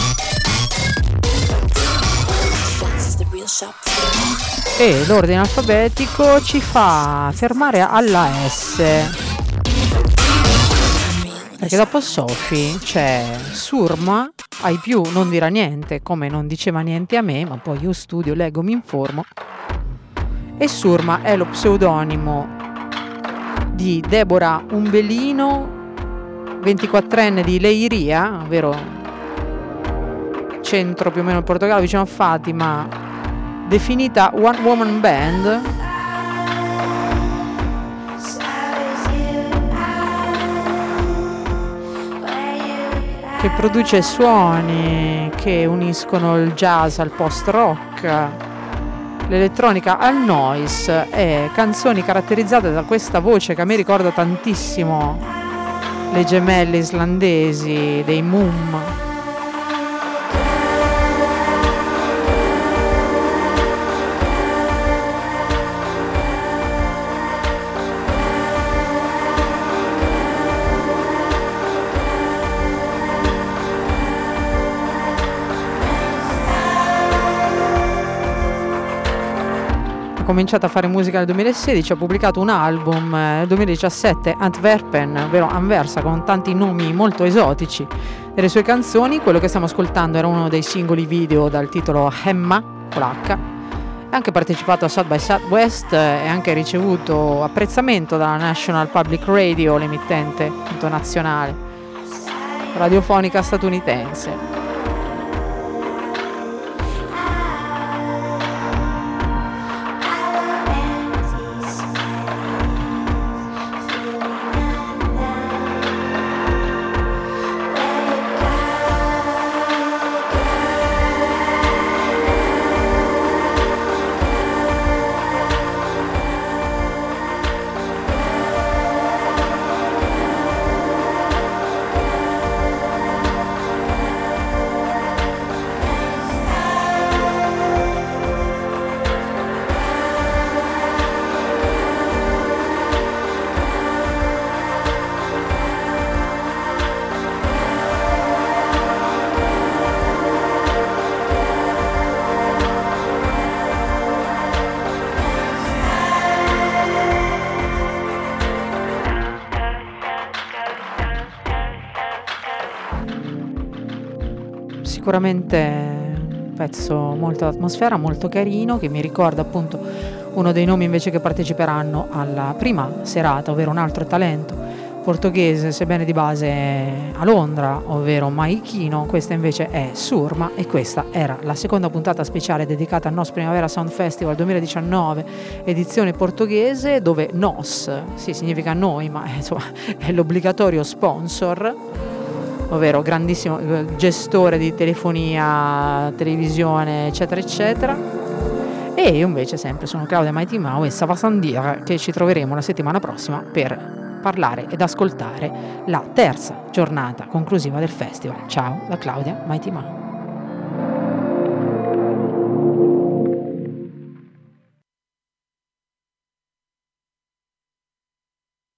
Is the real shop. E l'ordine alfabetico ci fa fermare alla S, perché dopo Sophie c'è Surma. Ai più non dirà niente, come non diceva niente a me, ma poi io studio, leggo, mi informo. E Surma è lo pseudonimo di Deborah Umbelino, ventiquattrenne di Leiria, ovvero centro più o meno il Portogallo, vicino a Fatima, definita one woman band, che produce suoni che uniscono il jazz al post rock, l'elettronica al noise, e canzoni caratterizzate da questa voce che a me ricorda tantissimo le gemelle islandesi dei Mum. Ha cominciato a fare musica nel duemilasedici, ha pubblicato un album nel duemiladiciassette, Antwerpen, ovvero Anversa, con tanti nomi molto esotici delle sue canzoni. Quello che stiamo ascoltando era uno dei singoli video dal titolo Hemma, con l'H. Ha anche partecipato a South by Southwest e anche ricevuto apprezzamento dalla National Public Radio, l'emittente nazionale radiofonica statunitense. Sicuramente un pezzo molto d'atmosfera, molto carino, che mi ricorda appunto uno dei nomi invece che parteciperanno alla prima serata, ovvero un altro talento portoghese, sebbene di base a Londra, ovvero Maichino. Questa invece è Surma e questa era la seconda puntata speciale dedicata al nostro Primavera Sound Festival duemiladiciannove, edizione portoghese, dove Nos, sì, significa noi, ma insomma è l'obbligatorio sponsor, ovvero grandissimo gestore di telefonia, televisione, eccetera eccetera. E io invece sempre sono Claudia Mighty Mau e Sava Sandir, che ci troveremo la settimana prossima per parlare ed ascoltare la terza giornata conclusiva del festival. Ciao da Claudia Mighty Mau.